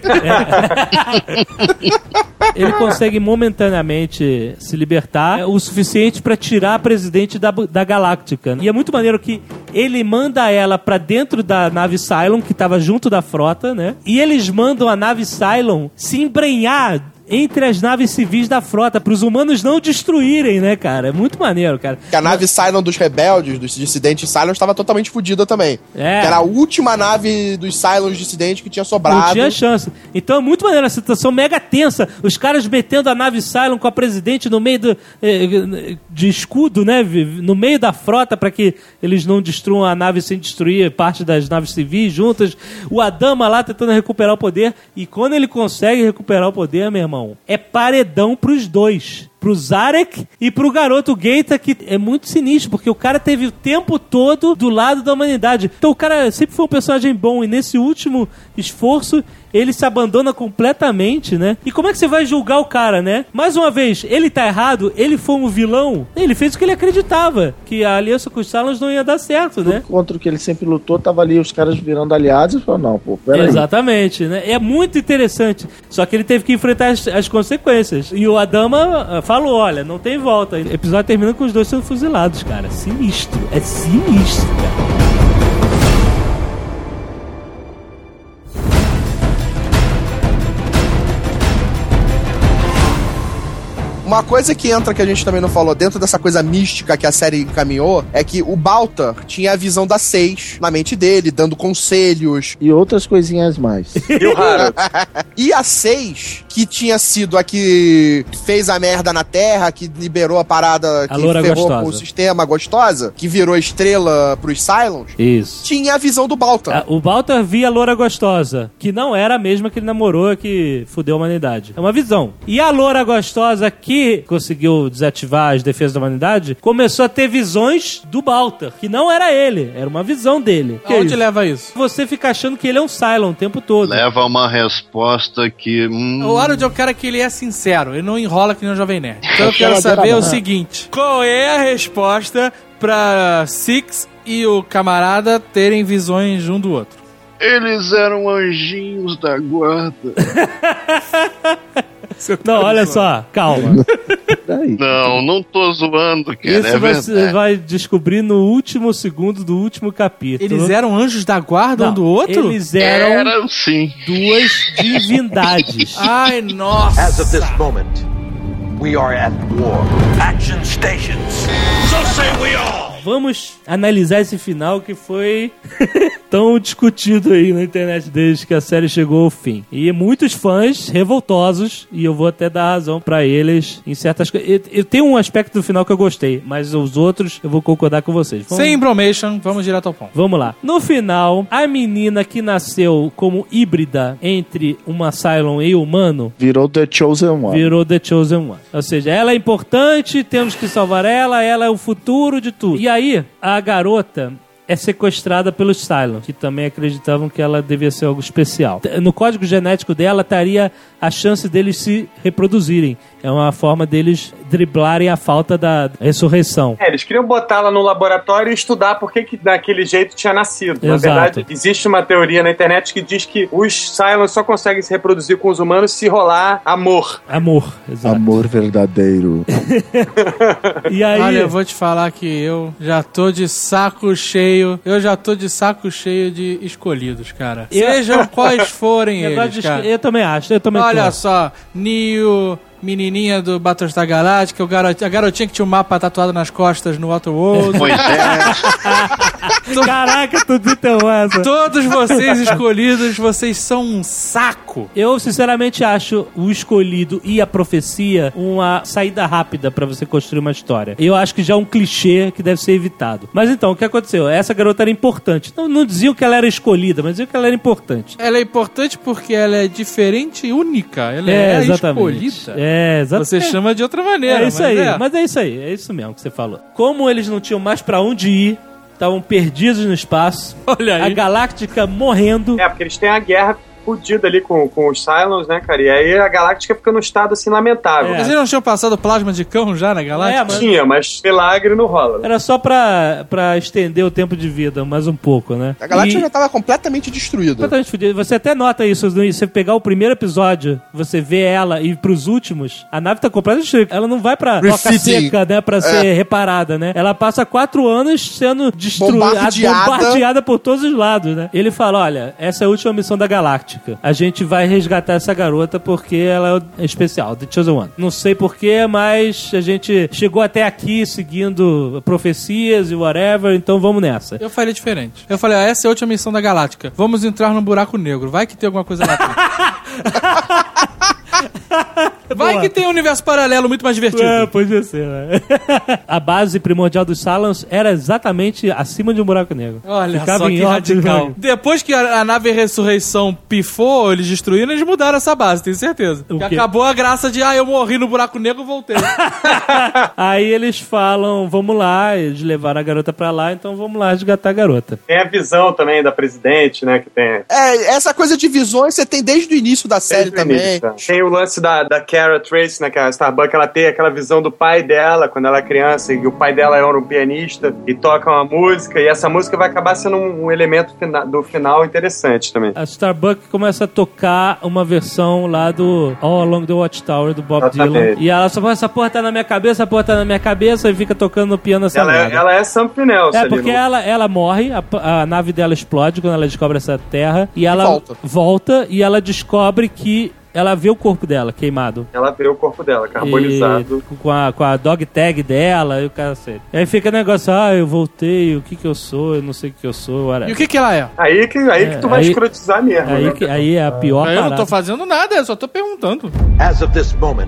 Ele consegue momentaneamente se libertar é o suficiente pra tirar a presidente da, da Galáctica. E é muito maneiro que ele manda ela pra dentro da nave Cylon, que tava junto da frota, né? E eles mandam a nave Cylon se embrenhar entre as naves civis da frota, pros humanos não destruírem, né, cara? É muito maneiro, cara. Que a nave Cylon dos rebeldes, dos dissidentes Cylons, estava totalmente fodida também. É. Que era a última nave dos Cylons dissidentes que tinha sobrado. Não tinha chance. Então é muito maneiro a situação mega tensa. Os caras metendo a nave Cylon com a presidente no meio do, eh, de escudo, né? No meio da frota para que eles não destruam a nave sem destruir parte das naves civis juntas. O Adama lá tentando recuperar o poder. E quando ele consegue recuperar o poder, meu irmão, é paredão pros dois. Pro Zarek e pro garoto Gaeta, que é muito sinistro, porque o cara teve o tempo todo do lado da humanidade. Então o cara sempre foi um personagem bom, e nesse último esforço ele se abandona completamente, né? E como é que você vai julgar o cara, né? Mais uma vez, ele tá errado, ele foi um vilão, ele fez o que ele acreditava, que a aliança com os Cylons não ia dar certo, né? Contra o que ele sempre lutou, tava ali os caras virando aliados e falou, não, pô, peraí. Exatamente, né? É muito interessante. Só que ele teve que enfrentar as, as consequências. E o Adama uh, falou, olha, não tem volta. O episódio termina com os dois sendo fuzilados, cara. Sinistro. É sinistro, cara. Uma coisa que entra que a gente também não falou dentro dessa coisa mística que a série encaminhou é que o Baltar tinha a visão da Seis na mente dele, dando conselhos. E outras coisinhas mais. E o Harold? E a Seis, que tinha sido a que fez a merda na Terra, que liberou a parada, que loura ferrou gostosa. com o sistema gostosa, que virou estrela pros Cylons, Isso. tinha a visão do Baltar. Ah, o Baltar via a loura gostosa, que não era a mesma que ele namorou, que fudeu a humanidade. É uma visão. E a loura gostosa que conseguiu desativar as defesas da humanidade, começou a ter visões do Baltar, que não era ele, era uma visão dele. Que é Aonde isso? leva isso? Você fica achando que ele é um Cylon o tempo todo. Leva a uma resposta que... Hum, O Harold é o cara que ele é sincero, ele não enrola que nem o Jovem Nerd. Então eu quero Aquela saber grana. o seguinte: qual é a resposta pra Six e o camarada terem visões um do outro? eles eram anjinhos da guarda. Não, olha só, calma. Daí. Não, não tô zoando, cara. Isso é você verdade. vai descobrir no último segundo do último capítulo. Eles eram anjos da guarda Não, um do outro? Eles eram Eram sim. duas divindades. Ai, nossa. As of this moment, we are at war. Action stations. So say we all. Vamos analisar esse final que foi tão discutido aí na internet desde que a série chegou ao fim. E muitos fãs revoltosos, e eu vou até dar razão pra eles em certas coisas. Eu, eu tenho um aspecto do final que eu gostei, mas os outros eu vou concordar com vocês. Vamos... Sem bromation, vamos direto ao ponto. Vamos lá. No final, a menina que nasceu como híbrida entre uma Cylon e humano Virou The Chosen One. virou The Chosen One. Ou seja, ela é importante, temos que salvar ela, ela é o futuro de tudo. E aí, a garota é sequestrada pelos Cylons, que também acreditavam que ela devia ser algo especial. No código genético dela estaria a chance deles se reproduzirem. É uma forma deles driblarem a falta da ressurreição. É, eles queriam botá-la no laboratório e estudar por que que daquele jeito tinha nascido. Na Exato. verdade, existe uma teoria na internet que diz que os Cylons só conseguem se reproduzir com os humanos se rolar amor. Amor, exato. Amor verdadeiro. E aí... Olha, eu vou te falar que eu já tô de saco cheio. Eu já tô de saco cheio de escolhidos, cara. Eu- Sejam quais forem negócio eles, de cara. esque- Eu também acho, eu também Olha tô. só, Neo, menininha do Battlestar Galactica, o garot... a garotinha que tinha um mapa tatuado nas costas no Waterworld. Moisés. Caraca, tu deu essa. Todos vocês escolhidos, vocês são um saco. Eu, sinceramente, acho o escolhido e a profecia uma saída rápida pra você construir uma história. Eu acho que já é um clichê que deve ser evitado. Mas então, o que aconteceu? Essa garota era importante. Não, não diziam que ela era escolhida, mas diziam que ela era importante. Ela é importante porque ela é diferente e única. Ela é, É, a exatamente. escolhida. É, exatamente. Você chama de outra maneira. É isso mas aí, é. mas é isso aí, é isso mesmo que você falou. Como eles não tinham mais pra onde ir, estavam perdidos no espaço, Olha a aí. Galáctica morrendo. É, porque eles têm a guerra fudida ali com, com os Cylons, né, cara? E aí a Galáctica fica num estado, assim, lamentável. É. Mas eles não tinham passado plasma de cão já na Galáctica? É, mas- Tinha, mas milagre não rola. Né? Era só pra, pra estender o tempo de vida mais um pouco, né? A galáxia E- já tava completamente destruída. Completamente fudido. Você até nota isso, no- você pegar o primeiro episódio, você vê ela e pros últimos, a nave tá completamente destruída. Ela não vai pra toca Refitting. seca, né, pra ser reparada, né? Ela passa quatro anos sendo destruída, Bombardeada. bombardeada por todos os lados, né? Ele fala, olha, essa é a última missão da Galáctica. A gente vai resgatar essa garota porque ela é especial, The Chosen One. Não sei porquê, mas a gente chegou até aqui seguindo profecias e whatever, então vamos nessa. Eu faria diferente. Eu falei, ah, essa é a última missão da Galáctica. Vamos entrar no buraco negro. Vai que tem alguma coisa lá dentro. Vai Boa. que tem um universo paralelo muito mais divertido. É, podia ser, né? A base primordial dos Cylons era exatamente acima de um buraco negro. Olha Ficava só em que órbita. radical. Depois que a, a nave Ressurreição pifou, eles destruíram, eles mudaram essa base, tenho certeza. O Que quê? acabou a graça de, ah, eu morri no buraco negro, voltei. Aí eles falam, vamos lá, eles levaram a garota pra lá, então vamos lá resgatar a garota. Tem a visão também da presidente, né, que tem... É, essa coisa de visões você tem desde o início da série Desde o também. início, tá? Tem o lance da, da Kara Trace, né, que é a Starbuck, ela tem aquela visão do pai dela, quando ela é criança, e o pai dela era um pianista, e toca uma música, e essa música vai acabar sendo um, um elemento fina, do final interessante também. A Starbuck começa a tocar uma versão lá do All Along the Watchtower, do Bob Exatamente. Dylan. E ela só fala, essa porra tá na minha cabeça, essa porra tá na minha cabeça, e fica tocando no piano essa Ela é, merda. ela é something else É, ali, porque no- ela, ela morre, a, a nave dela explode quando ela descobre essa terra, e ela volta. volta e ela descobre que ela vê o corpo dela queimado. Ela vê o corpo dela, carbonizado. E com a, com a dog tag dela e o cara assim. E aí fica o negócio, ah, eu voltei, o que que eu sou, eu não sei o que eu sou. Whatever. E o que que ela é? Aí que, aí É, que tu vai aí- escrotizar mesmo. Aí, né? que, aí é a pior Eu parada. não tô fazendo nada, eu só tô perguntando. As of this moment,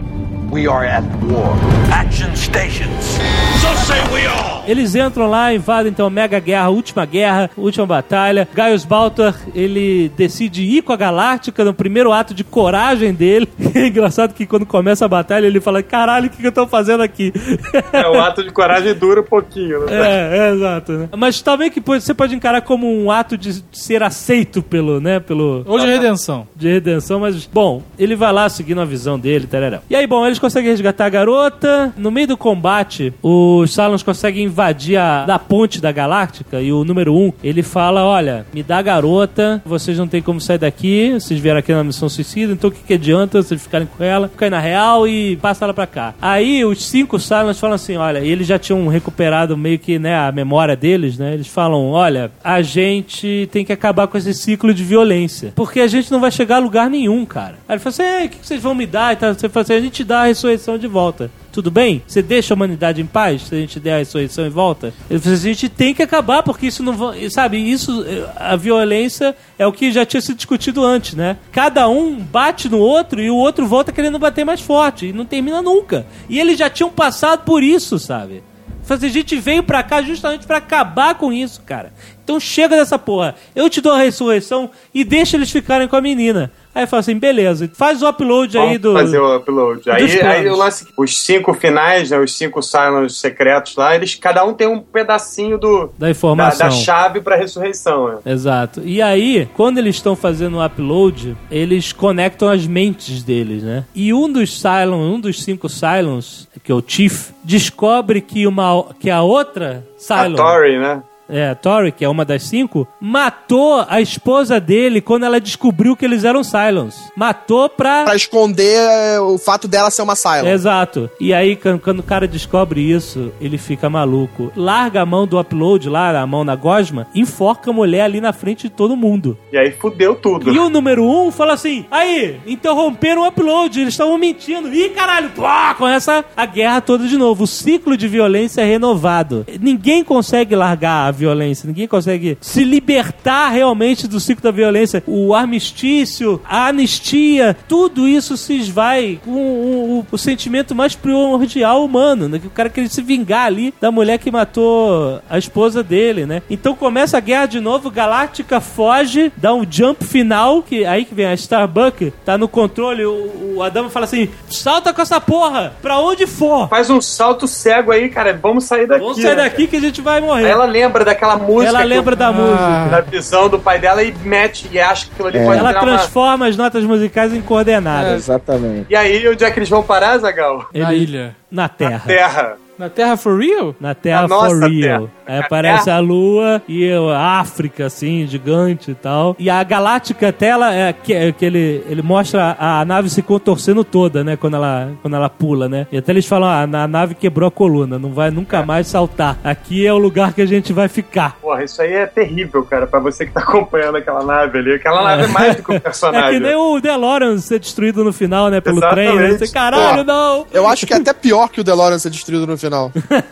we are at war. Action stations. So say we all. Eles entram lá, invadem então a mega guerra, última guerra, última batalha. Gaius Baltar, ele decide ir com a Galáctica no primeiro ato de coragem dele. É engraçado que quando começa a batalha ele fala, caralho, o que, que eu tô fazendo aqui? É, o ato de coragem dura um pouquinho, né? É, é, exato, né? Mas também que pode- você pode encarar como um ato de ser aceito pelo, né, pelo... Ou de redenção. de redenção, mas, bom, ele vai lá seguindo a visão dele, tarará. E aí, bom, eles conseguem resgatar a garota. No meio do combate, os Cylons conseguem invadir a da ponte da Galáctica e o número um, ele fala, olha, me dá a garota, vocês não tem como sair daqui, vocês vieram aqui na missão suicida, então o que que adianta vocês ficarem com ela, ficarem na real e passa ela pra cá. Aí os cinco Cylons falam assim, olha, e eles já tinham recuperado meio que, né, a memória deles, né, eles falam, olha, a gente tem que acabar com esse ciclo de violência, porque a gente não vai chegar a lugar nenhum, cara. Aí ele fala assim, ei, o que que vocês vão me dar? E tal. Você fala assim, a gente dá a ressurreição de volta. Tudo bem? Você deixa a humanidade em paz se a gente der a ressurreição em volta? Ele falou assim, a gente tem que acabar, porque isso não vai... Sabe, isso, a violência é o que já tinha sido discutido antes, né? Cada um bate no outro e o outro volta querendo bater mais forte. E não termina nunca. E eles já tinham passado por isso, sabe? A gente veio pra cá justamente pra acabar com isso, cara. Então chega dessa porra. Eu te dou a ressurreição e deixa eles ficarem com a menina. Aí fala assim, beleza, faz o upload aí do... fazer o upload. Aí, dos aí planos. o lance, os cinco finais, né, os cinco Cylons secretos lá, eles, cada um tem um pedacinho do, Da informação. Da, da chave pra ressurreição. Né? Exato. E aí, quando eles estão fazendo o upload, eles conectam as mentes deles, né? E um dos Cylons, um dos cinco Cylons, que é o Chief, descobre que, uma, que a outra Cylon... A Tori, né? É, a Tori, que é uma das cinco, matou a esposa dele quando ela descobriu que eles eram Cylons. Matou pra... Pra esconder o fato dela ser uma Cylon. Exato. E aí, quando, quando o cara descobre isso, ele fica maluco. Larga a mão do upload lá, a mão na gosma, enforca a mulher ali na frente de todo mundo. E aí fudeu tudo. E o número um fala assim, aí, interromperam o upload, eles estavam mentindo. Ih, caralho, pá, começa a guerra toda de novo. O ciclo de violência é renovado. Ninguém consegue largar a violência, ninguém consegue se libertar realmente do ciclo da violência. O armistício, a anistia, tudo isso se esvai com o, o, o sentimento mais primordial humano, né? Que o cara queria se vingar ali da mulher que matou a esposa dele, né? Então começa a guerra de novo, Galáctica foge, dá um jump final, que aí que vem a Starbuck, tá no controle, o, o Adamo fala assim, salta com essa porra, pra onde for. Faz um salto cego aí, cara, vamos sair daqui. Vamos sair né, daqui que a gente vai morrer. Aí ela lembra daquela música. Ela lembra eu, da ah, música. Da visão do pai dela e mete e acha que aquilo ali É. pode Ela virar transforma as notas musicais em coordenadas. Exatamente. uma... E aí, onde é que eles vão parar, Zagal? Na Ele- ilha. Na Terra. Terra. Na Terra for real? Na Terra A nossa for real. Terra. Aí aparece a Lua e a África, assim, gigante e tal. E a Galáctica até ela é que, é que ele, ele mostra a, a nave se contorcendo toda, né? Quando ela, quando ela pula, né? E até eles falam, ah, a nave quebrou a coluna, não vai nunca É. mais saltar. Aqui é o lugar que a gente vai ficar. Porra, isso aí é terrível, cara, pra você que tá acompanhando aquela nave ali. Aquela nave é mais do que um É personagem. que nem o DeLorean ser destruído no final, né? Pelo trem, né? Exatamente. Você, caralho, Pô. não! Eu acho que é até pior que o DeLorean ser destruído no final.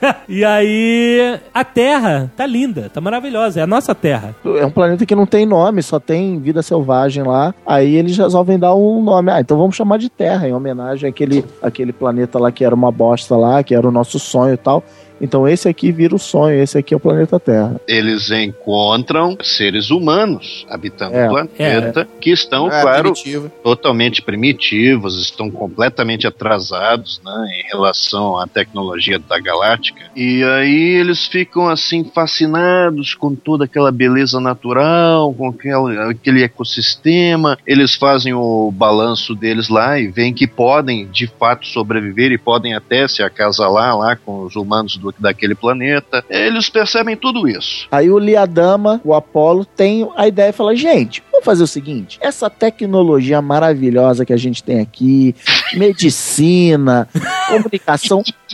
E aí, a Terra tá linda, tá maravilhosa, é a nossa Terra. É um planeta que não tem nome, só tem vida selvagem lá. Aí eles resolvem dar um nome. Ah, então vamos chamar de Terra, em homenagem àquele, àquele planeta lá que era uma bosta lá, que era o nosso sonho e tal. Então esse aqui vira o sonho, esse aqui é o planeta Terra. Eles encontram seres humanos habitando É, o planeta, que estão, É, claro, primitivo. totalmente primitivos, estão completamente atrasados, né, em relação à tecnologia da galáctica. E aí eles ficam assim fascinados com toda aquela beleza natural, com aquela, aquele ecossistema. Eles fazem o balanço deles lá e veem que podem de fato sobreviver e podem até se acasalar lá com os humanos do, daquele planeta. Eles percebem tudo isso. Aí o Liadama, o Apolo, tem a ideia e fala, gente, vamos fazer o seguinte, essa tecnologia maravilhosa que a gente tem aqui, medicina, comunicação,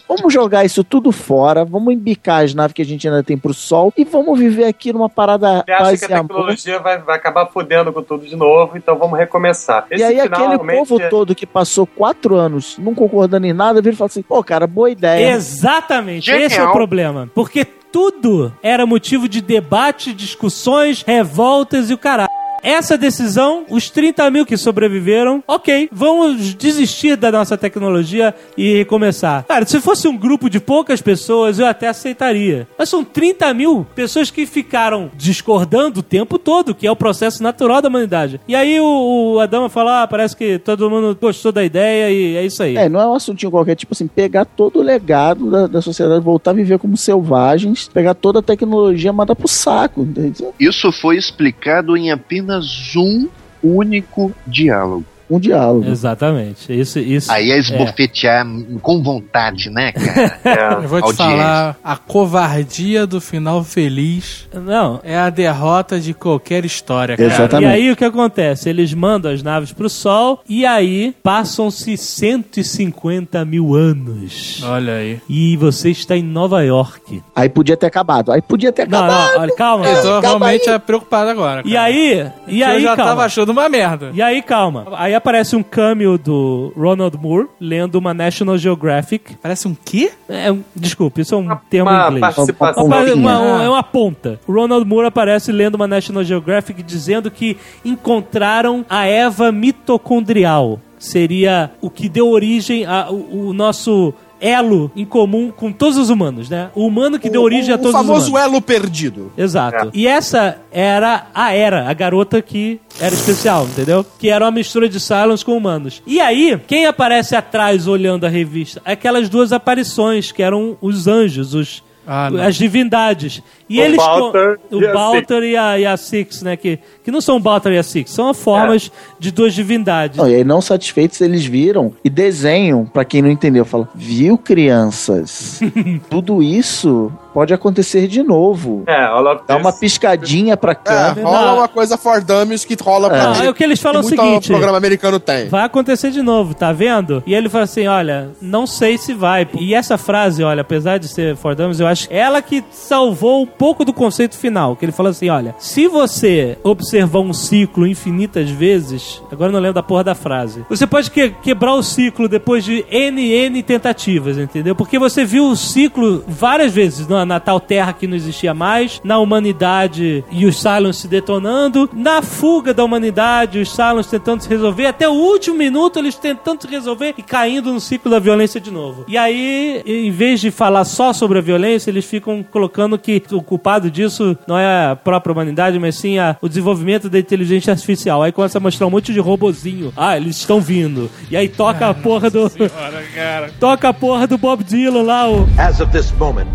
Vamos jogar isso tudo fora, vamos embicar as naves que a gente ainda tem pro Sol e vamos viver aqui numa parada Ele acha paz que e a amor. tecnologia vai, vai acabar fodendo com tudo de novo, então vamos recomeçar. Esse E aí final, aquele realmente, povo é- todo que passou quatro anos não concordando em nada, vira e fala assim, pô, cara, boa ideia. Exatamente, Genial. esse é o problema. Porque tudo era motivo de debate, discussões, revoltas e o caralho. Essa decisão, os trinta mil que sobreviveram, ok, vamos desistir da nossa tecnologia e recomeçar. Cara, se fosse um grupo de poucas pessoas, eu até aceitaria. Mas são trinta mil pessoas que ficaram discordando o tempo todo, que é o processo natural da humanidade. E aí o, o Adama fala, ah, parece que todo mundo gostou da ideia e é isso aí. É, não é um assuntinho qualquer, tipo assim, pegar todo o legado da, da sociedade, voltar a viver como selvagens, pegar toda a tecnologia e mandar pro saco, entendeu? Isso foi explicado em apenas um único diálogo. Um diálogo. Exatamente. Isso, isso. Aí é esbofetear com vontade, né, cara? É. Eu vou te Audiência. falar, a covardia do final feliz Não. é a derrota de qualquer história, cara. Exatamente. E aí o que acontece? Eles mandam as naves pro Sol e aí passam-se cento e cinquenta mil anos. Olha aí. E você está em Nova York. Aí podia ter acabado. Aí podia ter Não, acabado. não, olha, calma. Eu tô calma realmente aí. preocupado agora, cara. E aí, e Que aí, eu já calma. tava achando uma merda. E aí, calma. Aí aparece um cameo do Ronald Moore lendo uma National Geographic. Parece um quê? É um, desculpa, isso é um termo Uma em inglês. participação. Uma- pontinha. uma- uma- é uma ponta. O Ronald Moore aparece lendo uma National Geographic dizendo que encontraram a Eva mitocondrial. Seria o que deu origem ao o nosso elo em comum com todos os humanos, né? O humano que deu origem a o todos os humanos. famoso elo perdido. Exato. E essa era a Era, a garota que era especial, entendeu? Que era uma mistura de Cylons com humanos. E aí, quem aparece atrás olhando a revista? Aquelas duas aparições, que eram os anjos, os, Ah, não. as divindades. E O eles Baltar o e a Baltar e a, e a Six, né? Que, que não são o Baltar e a Six, são formas de duas divindades. Não, e aí, não satisfeitos, eles viram e desenham, pra quem não entendeu, falam, viu, crianças? Tudo isso pode acontecer de novo. É, all of Dá this. uma piscadinha pra É, câmera. rola não. uma coisa for dummies que rola pra Não, é o que eles falam que o muito seguinte, programa americano tem. vai acontecer de novo, tá vendo? E ele fala assim, olha, não sei se vai. E essa frase, olha, apesar de ser for dummies, eu acho ela que salvou um pouco do conceito final, que ele fala assim, olha, se você observar um ciclo infinitas vezes, agora eu não lembro da porra da frase, você pode que- quebrar o ciclo depois de N N tentativas, entendeu? Porque você viu o ciclo várias vezes, na, na tal terra que não existia mais, na humanidade e os Cylons se detonando, na fuga da humanidade, os Cylons tentando se resolver, até o último minuto eles tentando se resolver e caindo no ciclo da violência de novo. E aí, em vez de falar só sobre a violência, eles ficam colocando que o culpado disso não é a própria humanidade, mas sim a, o desenvolvimento da inteligência artificial. Aí começa a mostrar um monte de robozinho. Ah, eles estão vindo. E aí toca a porra do... toca a porra do Bob Dylan lá, o... As of this moment,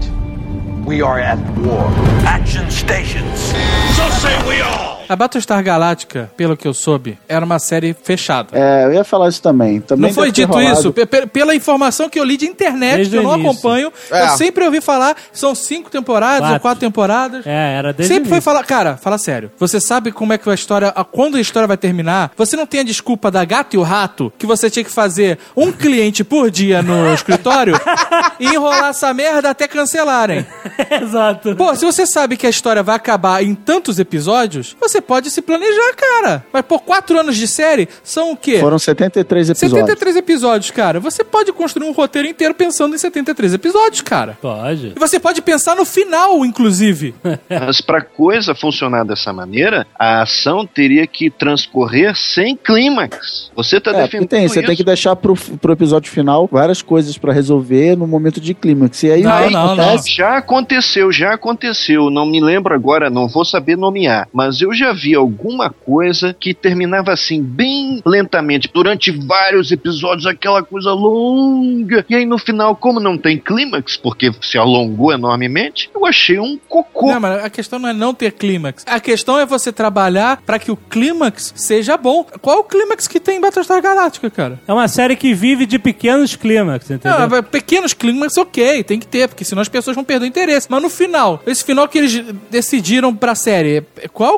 we are at war. Action stations. So say we all. A Battlestar Galactica, pelo que eu soube, era uma série fechada. É, eu ia falar isso também. também Não foi deve ter dito rolado. isso? Pe- pe- Pela informação que eu li de internet, Desde que eu o não início. acompanho, É. eu sempre ouvi falar, são cinco temporadas Quatro. ou quatro temporadas. É, era desde Sempre o foi início. falar, cara, fala sério. Você sabe como é que a história, a- quando a história vai terminar? Você não tem a desculpa da Gato e o Rato, que você tinha que fazer um cliente por dia no escritório e enrolar essa merda até cancelarem. Exato. Pô, se você sabe que a história vai acabar em tantos episódios, você pode se planejar, cara. Mas por quatro anos de série, são o quê? Foram setenta e três episódios. setenta e três episódios, cara. Você pode construir um roteiro inteiro pensando em setenta e três episódios, cara. Pode. E você pode pensar no final, inclusive. Mas pra coisa funcionar dessa maneira, a ação teria que transcorrer sem clímax. Você tá É, porque defendendo tem, você isso. tem que deixar pro, pro episódio final várias coisas pra resolver no momento de clímax. E aí Não, o que não, acontece? Já aconteceu, já aconteceu. Não me lembro agora, não vou saber nomear. Mas eu já vi alguma coisa que terminava assim, bem lentamente, durante vários episódios, aquela coisa longa. E aí no final, como não tem clímax, porque se alongou enormemente, eu achei um cocô. Não, mas a questão não é não ter clímax. A questão é você trabalhar pra que o clímax seja bom. Qual é o clímax que tem em Battlestar Galactica, cara? É uma série que vive de pequenos clímax, entendeu? Não, mas pequenos clímax, ok, tem que ter, porque senão as pessoas vão perder o interesse. Mas no final, esse final que eles decidiram pra série, qual é o clímax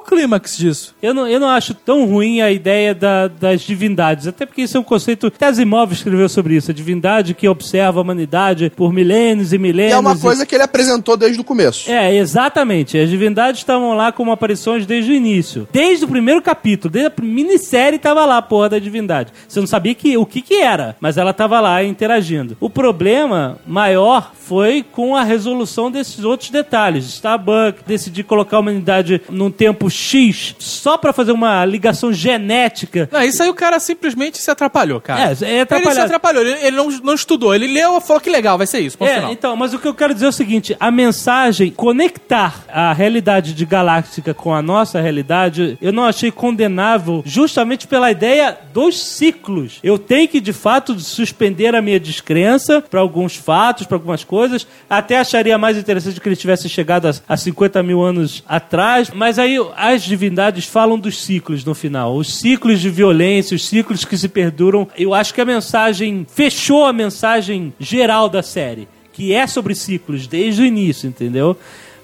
clímax disso. Eu não, eu não acho tão ruim a ideia da, das divindades, até porque isso é um conceito... Até Asimov escreveu sobre isso, a divindade que observa a humanidade por milênios e milênios. E é uma e... coisa que ele apresentou desde o começo. É, exatamente. As divindades estavam lá como aparições desde o início. Desde o primeiro capítulo, desde a minissérie tava lá a porra da divindade. Você não sabia que, o que que era, mas ela tava lá interagindo. O problema maior foi com a resolução desses outros detalhes. Starbuck decidir colocar a humanidade num tempo X só pra fazer uma ligação genética. Não, isso aí o cara simplesmente se atrapalhou, cara. É, é atrapalhado. Ele se atrapalhou, ele, ele não, não estudou, ele leu e falou que legal, vai ser isso, ponto É, final. então, mas o que eu quero dizer é o seguinte, a mensagem, conectar a realidade de Galáctica com a nossa realidade, eu não achei condenável justamente pela ideia dos ciclos. Eu tenho que, de fato, suspender a minha descrença para alguns fatos, para algumas coisas, até acharia mais interessante que ele tivesse chegado a, a cinquenta mil anos atrás, mas aí as divindades falam dos ciclos no final, os ciclos de violência, os ciclos que se perduram. Eu acho que a mensagem fechou a mensagem geral da série, que é sobre ciclos desde o início, entendeu?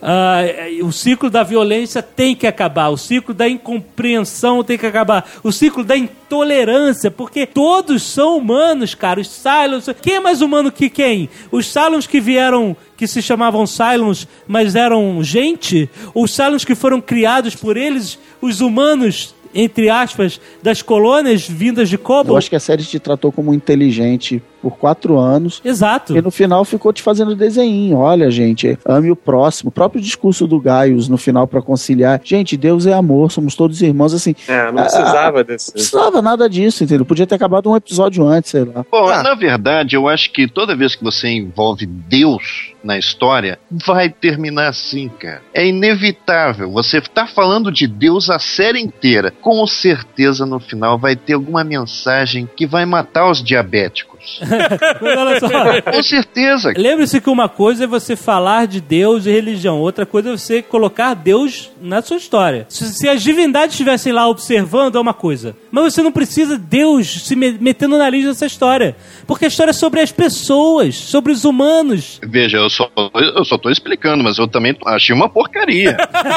Uh, o ciclo da violência tem que acabar, o ciclo da incompreensão tem que acabar, o ciclo da intolerância, porque todos são humanos, cara. Os Cylons, quem é mais humano que quem? Os Cylons que vieram, que se chamavam Cylons, mas eram gente? Os Cylons que foram criados por eles, os humanos, entre aspas, das colônias vindas de Cobalt? Eu acho que a série te tratou como inteligente por quatro anos. Exato. E no final ficou te fazendo desenho. Olha, gente, ame o próximo. O próprio discurso do Gaius no final pra conciliar. Gente, Deus é amor, somos todos irmãos, assim. É, não precisava a, desse. Não precisava nada disso, entendeu? Podia ter acabado um episódio antes, sei lá. Bom, ah. na verdade, eu acho que toda vez que você envolve Deus na história, vai terminar assim, cara. É inevitável. Você tá falando de Deus a série inteira. Com certeza, no final, vai ter alguma mensagem que vai matar os diabéticos. Mas olha só. Com certeza. Lembre-se que uma coisa é você falar de Deus e religião, outra coisa é você colocar Deus na sua história. Se, se as divindades estivessem lá observando, é uma coisa. Mas você não precisa Deus se me, metendo no nariz nessa história. Porque a história é sobre as pessoas, sobre os humanos. Veja, eu só, eu só tô explicando, mas eu também achei uma porcaria.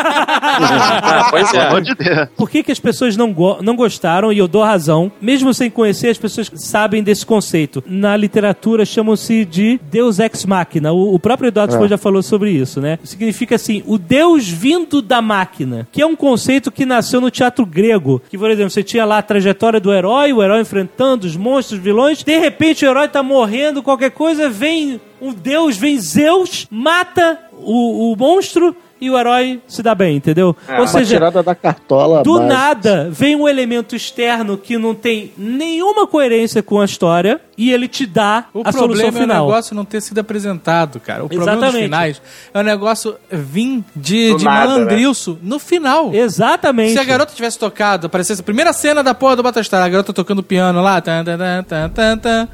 Pois é. De Deus. Por que, que as pessoas não, go- não gostaram, e eu dou razão, mesmo sem conhecer, as pessoas sabem desse conceito. Na literatura chamam-se de Deus Ex Machina. O, o próprio Eduardo Spohr já falou sobre isso, né? Significa assim, o Deus vindo da máquina, que é um conceito que nasceu no teatro grego. Que, por exemplo, você tinha lá a trajetória do herói, o herói enfrentando os monstros, os vilões, de repente o herói tá morrendo, qualquer coisa, vem um Deus, vem Zeus, mata o, o monstro, e o herói se dá bem, entendeu? É, Ou uma seja, tirada da cartola. do base. nada vem um elemento externo que não tem nenhuma coerência com a história e ele te dá O a solução problema é o final. negócio não ter sido apresentado, cara. O problema dos Exatamente. finais é o negócio vir de, Do de nada, malandrilso no final. Exatamente. Se a garota tivesse tocado, aparecesse a primeira cena da porra do Battlestar, a garota tocando piano lá, tan, tan, tan, tan, tan, tan.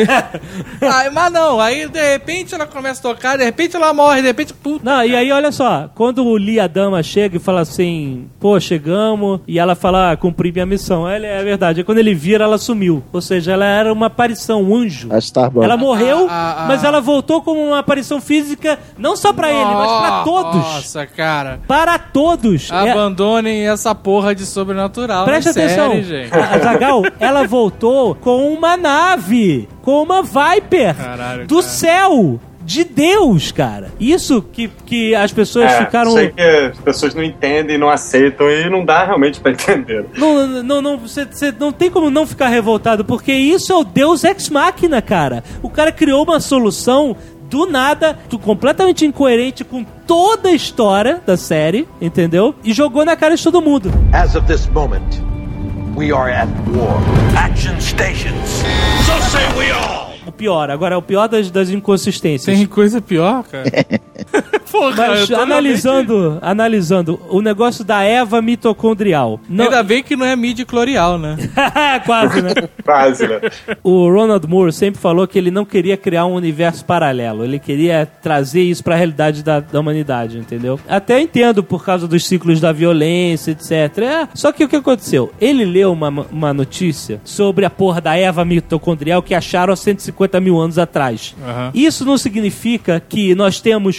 Aí, mas não, aí de repente ela começa a tocar, de repente ela morre, de repente, puta. Não, e aí olha só, quando o Lee Adama chega e fala assim, pô, chegamos, e ela fala, ah, cumpri minha missão. Ele, é verdade, aí quando ele vira, ela sumiu. Ou seja, ela era uma aparição, um anjo. A Starbuck. Ela morreu, Ah, ah, ah. mas ela voltou como uma aparição física, não só pra ele, mas pra todos. Nossa, cara. Para todos. É- Abandonem essa porra de sobrenatural. Presta na série, atenção, gente. a a Zagal, ela voltou com uma nave, com uma Viper Caralho, do cara. céu, de Deus, cara. Isso que, que as pessoas É, ficaram... sei que as pessoas não entendem, não aceitam e não dá realmente pra entender. Não, não, não, você, você não tem como não ficar revoltado, porque isso é o Deus Ex Machina, cara. O cara criou uma solução do nada, tu- completamente incoerente com toda a história da série, entendeu? E jogou na cara de todo mundo. As of this moment, we are at war. Action stations. So say we all. O pior, agora é o pior das, das inconsistências. Tem coisa pior, cara. Porra, eu Mas tô analisando, analisando o negócio da Eva mitocondrial. Não... Ainda bem que não é midi-clorial, né? Quase, né? Quase, né? O Ronald Moore sempre falou que ele não queria criar um universo paralelo. Ele queria trazer isso pra realidade da, da humanidade, entendeu? Até entendo por causa dos ciclos da violência, etcétera. É, só que o que aconteceu? Ele leu uma, uma notícia sobre a porra da Eva mitocondrial que acharam há cento e cinquenta mil anos atrás. Aham. Isso não significa que nós temos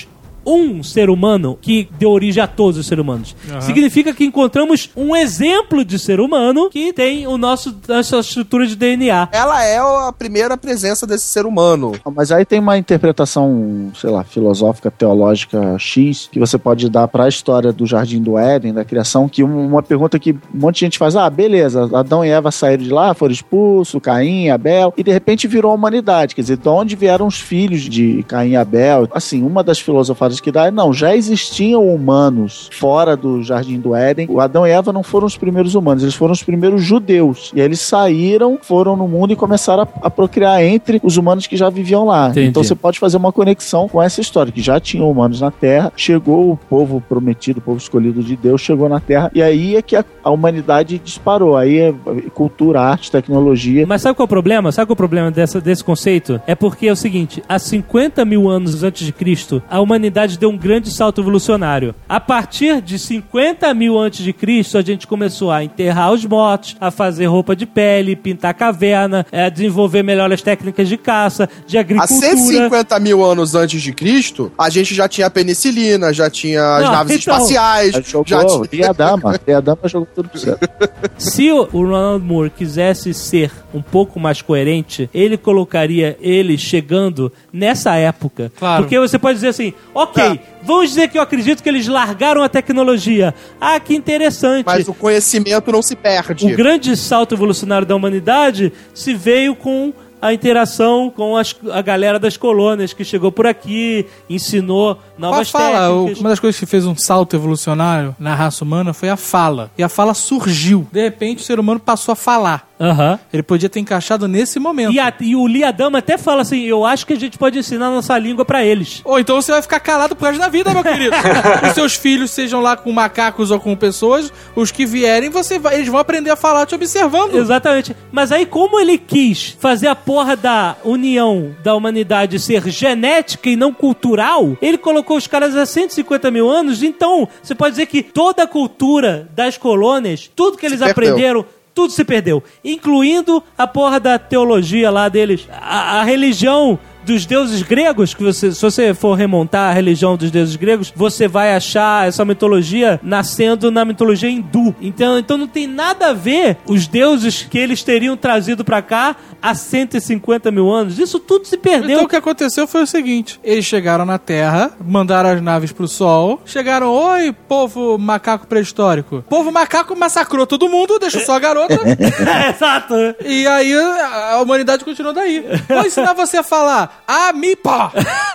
um ser humano que deu origem a todos os seres humanos. Uhum. Significa que encontramos um exemplo de ser humano que tem o nosso, nossa estrutura de D N A. Ela é a primeira presença desse ser humano. Mas aí tem uma interpretação, sei lá, filosófica, teológica X, que você pode dar para a história do Jardim do Éden, da criação, que uma pergunta que um monte de gente faz, ah, beleza, Adão e Eva saíram de lá, foram expulsos, Caim, Abel, e de repente virou a humanidade. Quer dizer, de onde vieram os filhos de Caim e Abel? Assim, uma das filosofadas que dá é, não, já existiam humanos fora do Jardim do Éden. O Adão e Eva não foram os primeiros humanos, eles foram os primeiros judeus. E aí eles saíram, foram no mundo e começaram a, a procriar entre os humanos que já viviam lá. Entendi. Então você pode fazer uma conexão com essa história, que já tinham humanos na Terra, chegou o povo prometido, o povo escolhido de Deus, chegou na Terra, e aí é que a, a humanidade disparou. Aí é cultura, arte, tecnologia. Mas sabe qual é o problema? Sabe qual é o problema dessa, desse conceito? É porque é o seguinte, há cinquenta mil anos antes de Cristo, a humanidade deu um grande salto evolucionário. A partir de cinquenta mil antes de Cristo, a gente começou a enterrar os mortos, a fazer roupa de pele, pintar caverna, a desenvolver melhores técnicas de caça, de agricultura. Há cento e cinquenta mil anos antes de Cristo, a gente já tinha a penicilina, já tinha as Não, naves então, espaciais. Jogou, já tinha... e a dama, e a dama jogou tudo pro céu. Se o Ronald Moore quisesse ser um pouco mais coerente, ele colocaria ele chegando nessa época. Claro. Porque você pode dizer assim, ok, é. vamos dizer que eu acredito que eles largaram a tecnologia. Ah, que interessante. Mas o conhecimento não se perde. O grande salto evolucionário da humanidade se veio com a interação com as, a galera das colônias que chegou por aqui, ensinou novas Qual a fala? técnicas. Uma das coisas que fez um salto evolucionário na raça humana foi a fala. E a fala surgiu. De repente, o ser humano passou a falar. Uhum. Ele podia ter encaixado nesse momento. E, a, e o Lee Adama até fala assim, eu acho que a gente pode ensinar a nossa língua pra eles. Ou então você vai ficar calado pro resto da vida, meu querido. Os seus filhos, sejam lá com macacos ou com pessoas, os que vierem, você vai, eles vão aprender a falar te observando. Exatamente. Mas aí, como ele quis fazer a porra da união da humanidade ser genética e não cultural, ele colocou os caras há cento e cinquenta mil anos, então você pode dizer que toda a cultura das colônias, tudo que eles aprenderam, tudo se perdeu. Incluindo a porra da teologia lá deles. A, a religião dos deuses gregos, que você, se você for remontar a religião dos deuses gregos, você vai achar essa mitologia nascendo na mitologia hindu. Então, então não tem nada a ver os deuses que eles teriam trazido pra cá há cento e cinquenta mil anos. Isso tudo se perdeu. Então o que aconteceu foi o seguinte, eles chegaram na Terra, mandaram as naves pro Sol, chegaram, oi, povo macaco pré-histórico. Povo macaco massacrou todo mundo, deixou só a garota. É, exato. E aí a, a humanidade continuou daí. Vou ensinar você a falar Amipa!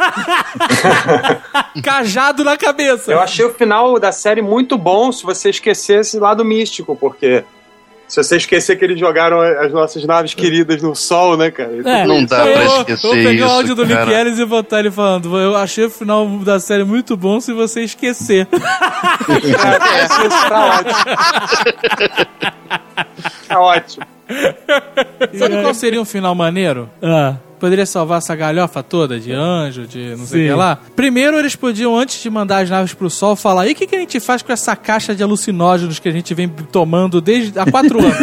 Cajado na cabeça. Eu achei o final da série muito bom se você esquecer esse lado místico, porque se você esquecer que eles jogaram as nossas naves queridas no sol, né, cara? É, Não dá eu, pra vou- esquecer vou pegar isso, o áudio do Nick cara. Ellis e botar ele falando, eu achei o final da série muito bom se você esquecer. É, isso tá ótimo. Tá ótimo. Sabe qual seria um final maneiro? Ah. Poderia salvar essa galhofa toda de anjo, de não sei o Sim. que lá. Primeiro, eles podiam, antes de mandar as naves pro sol, falar: e o que, que a gente faz com essa caixa de alucinógenos que a gente vem tomando desde há quatro anos?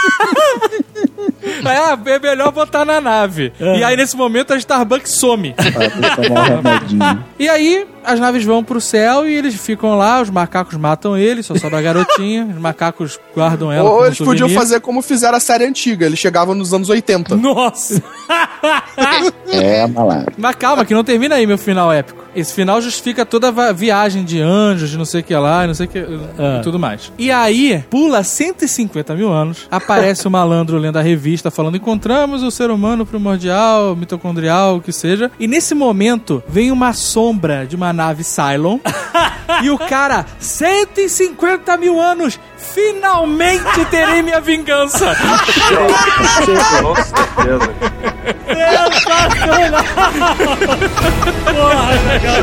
É, é melhor botar na nave. É. E aí, nesse momento, a Starbucks some. Pra tomar um remedinho. E aí, as naves vão pro céu e eles ficam lá, os macacos matam eles, só sobra a garotinha, os macacos guardam ela Ou como eles podiam souvenir. fazer como fizeram a série antiga, eles chegavam nos anos oitenta. Nossa! É, malandro. Mas calma, que não termina aí meu final épico. Esse final justifica toda a va- viagem de anjos, de não sei o que lá, e não sei o que, Ah. e tudo mais. E aí, pula cento e cinquenta mil anos, aparece o malandro lendo a revista falando: encontramos o ser humano primordial, mitocondrial, o que seja. E nesse momento, vem uma sombra de uma nave Cylon e o cara, cento e cinquenta mil anos, finalmente terei minha vingança. Com certeza. Porra, legal.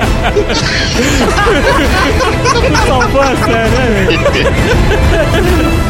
Tu salvou a série, né, velho?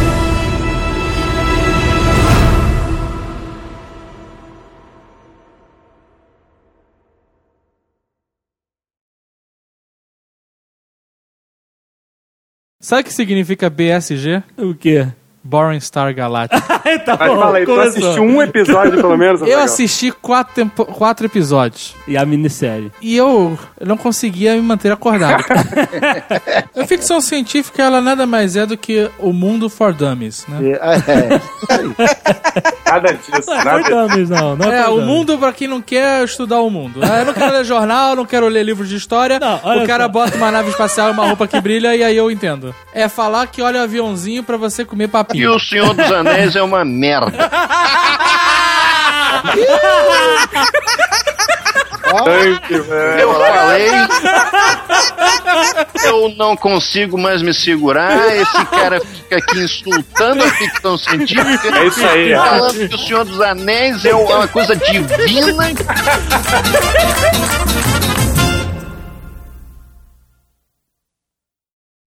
Sabe o que significa B S G? O quê? Boring Star Galactica. Tá Mas bom, fala aí, tu começou. assistiu um episódio pelo menos? Eu Azaghal? assisti quatro, tempo, quatro episódios. E a minissérie. E eu, eu não conseguia me manter acordado. A ficção científica, ela nada mais é do que o mundo for dummies, né? É, Nada disso, Não é nada for dummies, não. Não é, É, for o dummies. mundo pra quem não quer estudar o mundo. Ah, Eu não quero ler jornal, não quero ler livros de história. Não, olha o cara só. bota uma nave espacial e uma roupa que brilha e aí eu entendo. É falar que olha o aviãozinho pra você comer E papinho. o Senhor dos Anéis é uma merda. Eu falei. Eu não consigo mais me segurar. Esse cara fica aqui insultando a ficção científica. É isso aí, falando que o Senhor dos Anéis é uma coisa divina.